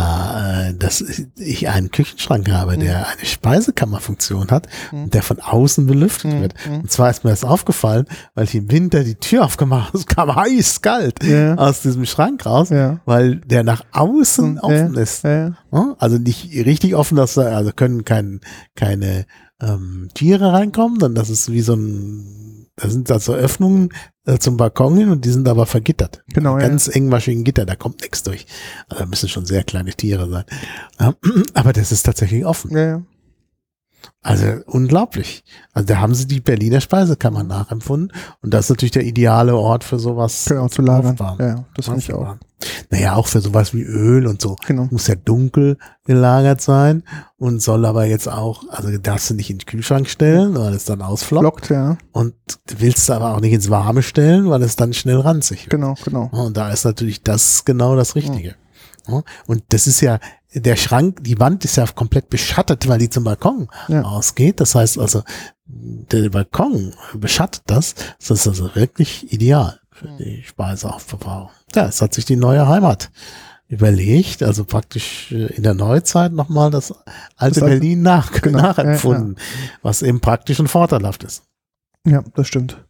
dass ich einen Küchenschrank habe, der eine Speisekammerfunktion hat und der von außen belüftet wird. Und zwar ist mir das aufgefallen, weil ich im Winter die Tür aufgemacht habe, es kam heiß kalt aus diesem Schrank raus, weil der nach außen offen ist. Also nicht richtig offen, also können keine Tiere reinkommen, dann das ist wie da sind da so Öffnungen zum Balkon hin, und die sind aber vergittert. Genau, ganz engmaschigen Gitter, da kommt nichts durch. Also da müssen schon sehr kleine Tiere sein. Aber das ist tatsächlich offen. Ja. Also unglaublich. Also da haben sie die Berliner Speisekammer nachempfunden, und das ist natürlich der ideale Ort für sowas. Genau, zu lagern. Ja, das finde ich auch. Naja, auch für sowas wie Öl und so. Genau. Muss ja dunkel gelagert sein und soll aber jetzt auch, also darfst du nicht in den Kühlschrank stellen, weil es dann ausflockt. Und willst du aber auch nicht ins Warme stellen, weil es dann schnell ranzig wird. Genau. Und da ist natürlich das genau das Richtige. Und das ist ja, der Schrank, die Wand ist ja komplett beschattet, weil die zum Balkon ausgeht. Das heißt also, der Balkon beschattet das. Das ist also wirklich ideal für die Speiseaufbewahrung. Ja, es hat sich die neue Heimat überlegt, also praktisch in der Neuzeit nochmal das alte Berlin nachempfunden, was eben praktisch und vorteilhaft ist. Ja, das stimmt.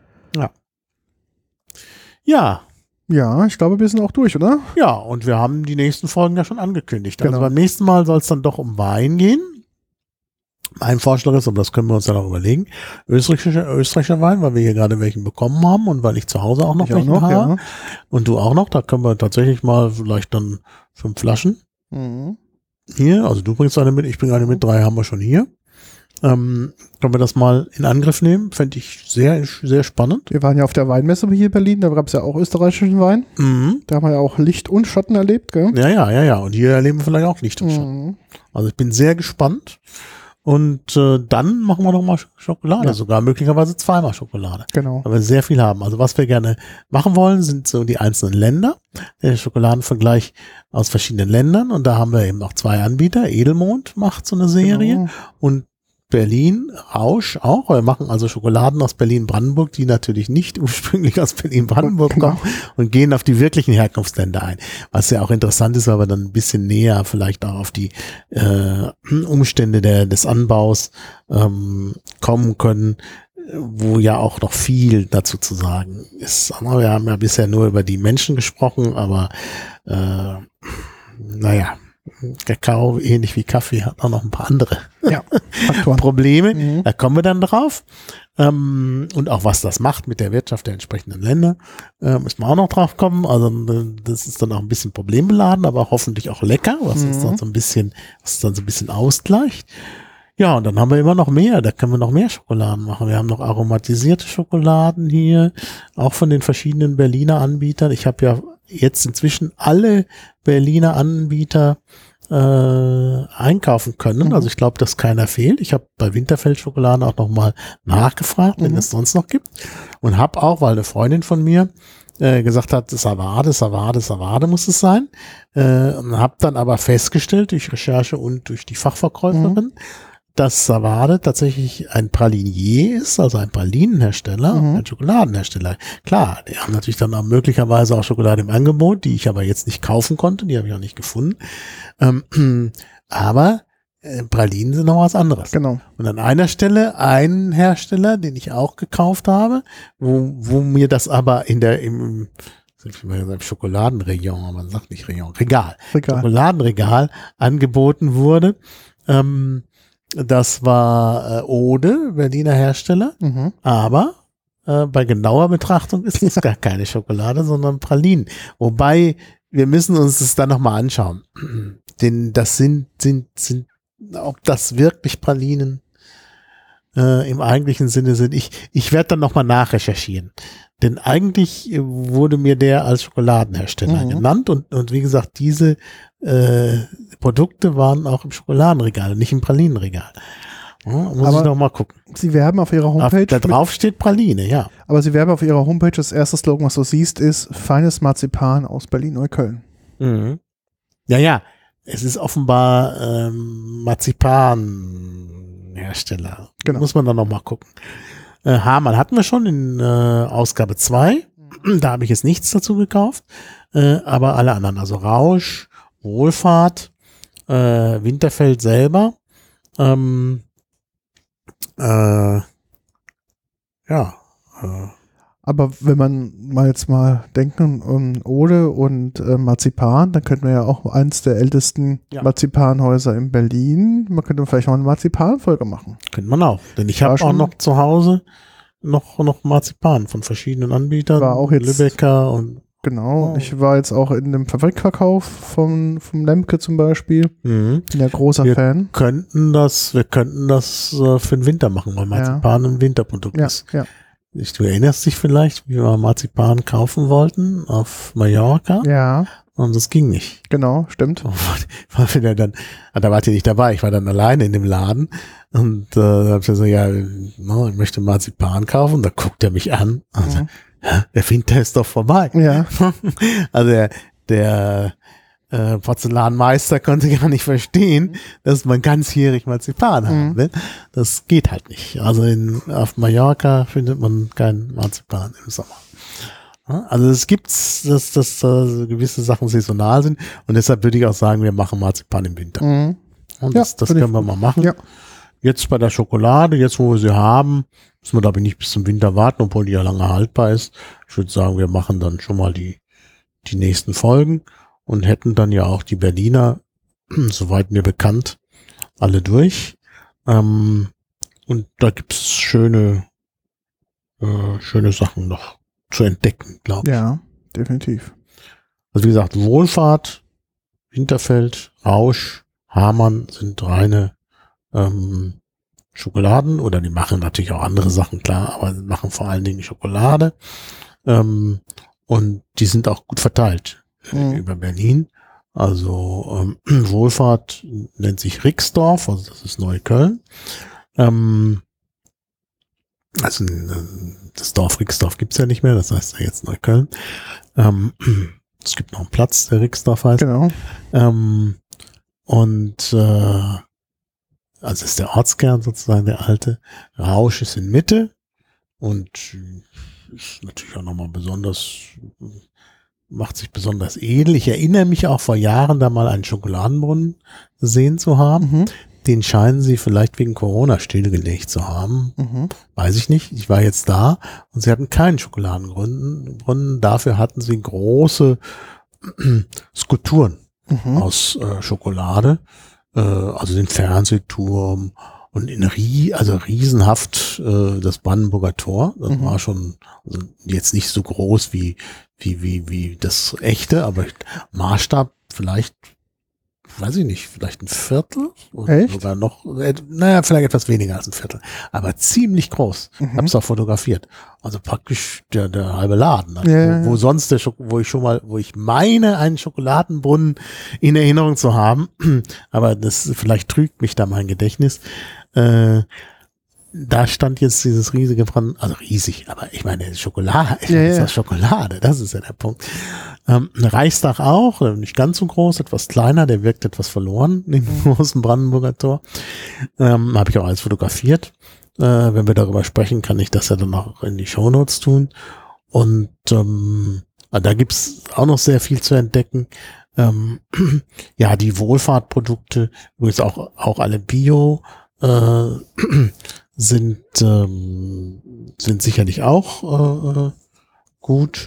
Ja, ich glaube, wir sind auch durch, oder? Ja, und wir haben die nächsten Folgen ja schon angekündigt. Also beim nächsten Mal soll es dann doch um Wein gehen. Mein Vorschlag ist, und das können wir uns dann auch überlegen, österreichischer Wein, weil wir hier gerade welchen bekommen haben und weil ich zu Hause auch noch welchen habe. Ja. Und du auch noch, da können wir tatsächlich mal vielleicht dann 5 Flaschen. Hier, also du bringst eine mit, ich bringe eine mit, 3 haben wir schon hier. Können wir das mal in Angriff nehmen? Fände ich sehr, sehr spannend. Wir waren ja auf der Weinmesse hier in Berlin, da gab es ja auch österreichischen Wein. Da haben wir ja auch Licht und Schatten erlebt, gell? Ja. Und hier erleben wir vielleicht auch Licht und Schatten. Also ich bin sehr gespannt. Und dann machen wir noch mal Schokolade, sogar möglicherweise 2-mal Schokolade. Genau. Weil wir sehr viel haben. Also was wir gerne machen wollen, sind so die einzelnen Länder. Der Schokoladenvergleich aus verschiedenen Ländern. Und da haben wir eben noch 2 Anbieter. Edelmond macht so eine Serie und Berlin, Rausch auch. Wir machen also Schokoladen aus Berlin-Brandenburg, die natürlich nicht ursprünglich aus Berlin-Brandenburg kommen und gehen auf die wirklichen Herkunftsländer ein. Was ja auch interessant ist, weil wir dann ein bisschen näher vielleicht auch auf die Umstände des Anbaus kommen können, wo ja auch noch viel dazu zu sagen ist. Wir haben ja bisher nur über die Menschen gesprochen, aber Kakao, ähnlich wie Kaffee, hat auch noch ein paar andere Probleme. Da kommen wir dann drauf. Und auch was das macht mit der Wirtschaft der entsprechenden Länder, müssen wir auch noch drauf kommen. Also das ist dann auch ein bisschen problembeladen, aber hoffentlich auch lecker, was dann so ein bisschen ausgleicht. Ja, und dann haben wir immer noch mehr. Da können wir noch mehr Schokoladen machen. Wir haben noch aromatisierte Schokoladen hier, auch von den verschiedenen Berliner Anbietern. Ich habe ja jetzt inzwischen alle Berliner Anbieter einkaufen können. Also ich glaube, dass keiner fehlt. Ich habe bei Winterfeld Schokoladen auch nochmal nachgefragt, wenn es sonst noch gibt. Und habe auch, weil eine Freundin von mir gesagt hat, Savade muss es sein. Und habe dann aber festgestellt, durch Recherche und durch die Fachverkäuferin, dass Savade tatsächlich ein Pralinier ist, also ein Pralinenhersteller, ein Schokoladenhersteller. Klar, die haben natürlich dann auch möglicherweise auch Schokolade im Angebot, die ich aber jetzt nicht kaufen konnte, die habe ich auch nicht gefunden. Aber Pralinen sind noch was anderes. Genau. Und an einer Stelle ein Hersteller, den ich auch gekauft habe, wo mir das aber im Schokoladenregion, man sagt nicht Region, Regal. Schokoladenregal angeboten wurde. Das war Ode, Berliner Hersteller, aber bei genauer Betrachtung ist es gar keine Schokolade, sondern Pralinen. Wobei, wir müssen uns das dann nochmal anschauen. Denn das sind, ob das wirklich Pralinen im eigentlichen Sinne sind. Ich werde dann nochmal nachrecherchieren. Denn eigentlich wurde mir der als Schokoladenhersteller genannt und wie gesagt, diese Produkte waren auch im Schokoladenregal, nicht im Pralinenregal. Muss ich noch mal gucken. Sie werben auf ihrer Homepage. Da drauf steht Praline, ja. Aber sie werben auf ihrer Homepage, das erste Slogan, was du siehst, ist feines Marzipan aus Berlin-Neukölln. Ja. Es ist offenbar Marzipanhersteller. Genau. Muss man dann noch mal gucken. Hamann hatten wir schon in Ausgabe 2. Da habe ich jetzt nichts dazu gekauft. Aber alle anderen, also Rausch, Wohlfahrt, Winterfeld selber. Aber wenn man jetzt mal denken, Ode und Marzipan, dann könnten wir ja auch eins der ältesten Marzipanhäuser in Berlin, man könnte vielleicht noch eine Marzipanfolge machen. Könnte man auch, denn ich habe auch noch zu Hause noch Marzipan von verschiedenen Anbietern, war auch jetzt, Lübecker und genau, ich war jetzt auch in dem Fabrikverkauf vom Lemke zum Beispiel. Bin ja großer Fan. Wir könnten das für den Winter machen, weil Marzipan ein Winterprodukt ist. Ja. Du erinnerst dich vielleicht, wie wir Marzipan kaufen wollten auf Mallorca? Ja. Und das ging nicht. Genau, stimmt. Da wart ihr nicht dabei, ich war dann alleine in dem Laden und da habe ich gesagt, ich möchte Marzipan kaufen. Da guckt er mich an. Also, der Winter ist doch vorbei. Ja. Also der Porzellanmeister konnte gar nicht verstehen, dass man ganzjährig Marzipan haben will. Das geht halt nicht. Also auf Mallorca findet man kein Marzipan im Sommer. Also es gibt's, dass gewisse Sachen saisonal sind und deshalb würde ich auch sagen, wir machen Marzipan im Winter. Und das können wir mal machen. Ja. Jetzt bei der Schokolade, jetzt wo wir sie haben, müssen wir glaube ich nicht bis zum Winter warten, obwohl die ja lange haltbar ist. Ich würde sagen, wir machen dann schon mal die nächsten Folgen und hätten dann ja auch die Berliner, soweit mir bekannt, alle durch. Und da gibt's schöne Sachen noch zu entdecken, glaube ich. Ja, definitiv. Also wie gesagt, Wohlfahrt, Winterfeld, Rausch, Hamann sind reine Schokoladen, oder die machen natürlich auch andere Sachen, klar, aber machen vor allen Dingen Schokolade. Und die sind auch gut verteilt über Berlin. Also Wohlfahrt nennt sich Rixdorf, also das ist Neukölln. Also das Dorf Rixdorf gibt's ja nicht mehr, das heißt ja jetzt Neukölln. Es gibt noch einen Platz, der Rixdorf heißt. Genau. Also ist der Ortskern sozusagen der alte. Rausch ist in Mitte und ist natürlich auch nochmal macht sich besonders edel. Ich erinnere mich auch vor Jahren da mal einen Schokoladenbrunnen gesehen zu haben. Den scheinen sie vielleicht wegen Corona stillgelegt zu haben. Weiß ich nicht. Ich war jetzt da und sie hatten keinen Schokoladenbrunnen. Dafür hatten sie große Skulpturen aus Schokolade. Also den Fernsehturm und riesenhaft das Brandenburger Tor. Das war schon jetzt nicht so groß wie das echte, aber Maßstab vielleicht, weiß ich nicht, vielleicht ein Viertel oder sogar noch, vielleicht etwas weniger als ein Viertel, aber ziemlich groß. Hab's auch fotografiert. Also praktisch der halbe Laden. Also wo sonst wo ich meine, einen Schokoladenbrunnen in Erinnerung zu haben, aber das vielleicht trügt mich da mein Gedächtnis. Da stand jetzt dieses riesige also riesig, aber ich meine, Schokolade, ist das Schokolade, das ist ja der Punkt. Reichstag auch, nicht ganz so groß, etwas kleiner, der wirkt etwas verloren, im großen Brandenburger Tor. Habe ich auch alles fotografiert. Wenn wir darüber sprechen, kann ich das ja dann auch in die Shownotes tun. Und da gibt's auch noch sehr viel zu entdecken. Ja, die Wohlfahrtprodukte, übrigens auch alle Bio, sind sicherlich auch gut.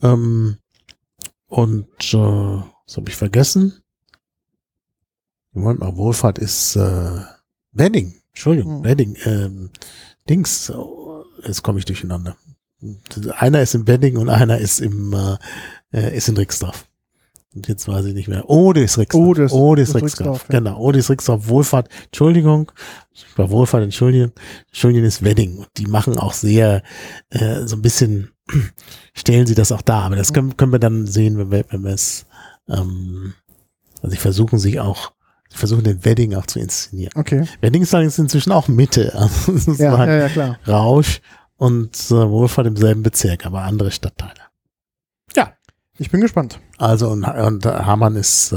Und was habe ich vergessen? Moment mal, Wohlfahrt ist Wedding. Entschuldigung, Wedding. Dings. Jetzt komme ich durcheinander. Einer ist im Wedding und einer ist in Rixdorf. Und jetzt weiß ich nicht mehr. Odis Rixdorf. Odis Rixdorf. Ja. Genau, Odis Rixdorf, Wohlfahrt. Entschuldigung. Bei Wohlfahrt, Entschuldigung ist Wedding. Die machen auch sehr so ein bisschen, stellen sie das auch dar. Aber das können wir dann sehen, wenn wir es, also sie versuchen den Wedding auch zu inszenieren. Okay. Wedding ist allerdings inzwischen auch Mitte. Also es ist ja, klar. Rausch und Wohlfahrt im selben Bezirk, aber andere Stadtteile. Ja. Ich bin gespannt. Also und Hamann ist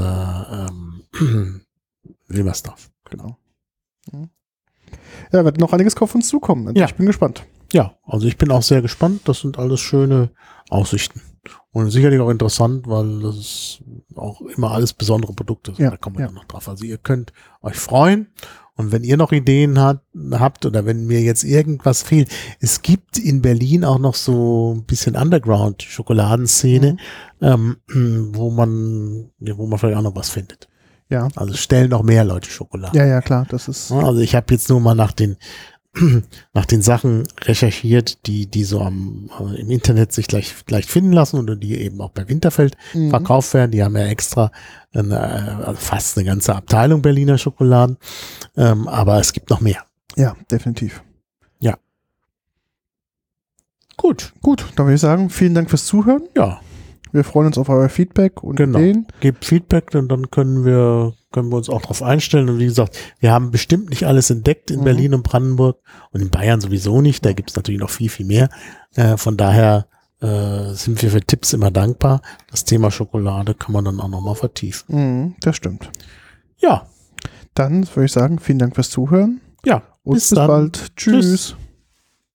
Wilmersdorf. Genau. Ja, wird noch einiges auf uns zukommen. Also ich bin gespannt. Ja, also ich bin auch sehr gespannt. Das sind alles schöne Aussichten. Und sicherlich auch interessant, weil das auch immer alles besondere Produkte sind. Da kommen wir dann noch drauf. Also ihr könnt euch freuen. Und wenn ihr noch Ideen habt oder wenn mir jetzt irgendwas fehlt, es gibt in Berlin auch noch so ein bisschen Underground-Schokoladenszene, wo man vielleicht auch noch was findet. Ja. Also stellen noch mehr Leute Schokolade. Ja, klar, das ist. Also ich habe jetzt nur mal nach den Sachen recherchiert, die so im Internet sich leicht finden lassen oder die eben auch bei Winterfeld verkauft werden. Die haben ja extra fast eine ganze Abteilung Berliner Schokoladen. Aber es gibt noch mehr. Ja, definitiv. Ja. Gut, dann würde ich sagen, vielen Dank fürs Zuhören. Ja. Wir freuen uns auf euer Feedback und Ideen. Gebt Feedback und dann können wir uns auch darauf einstellen. Und wie gesagt, wir haben bestimmt nicht alles entdeckt in Berlin und Brandenburg und in Bayern sowieso nicht. Da gibt es natürlich noch viel, viel mehr. Von daher sind wir für Tipps immer dankbar. Das Thema Schokolade kann man dann auch nochmal vertiefen. Das stimmt. Ja. Dann würde ich sagen, vielen Dank fürs Zuhören. Ja. Und bis bald. Tschüss.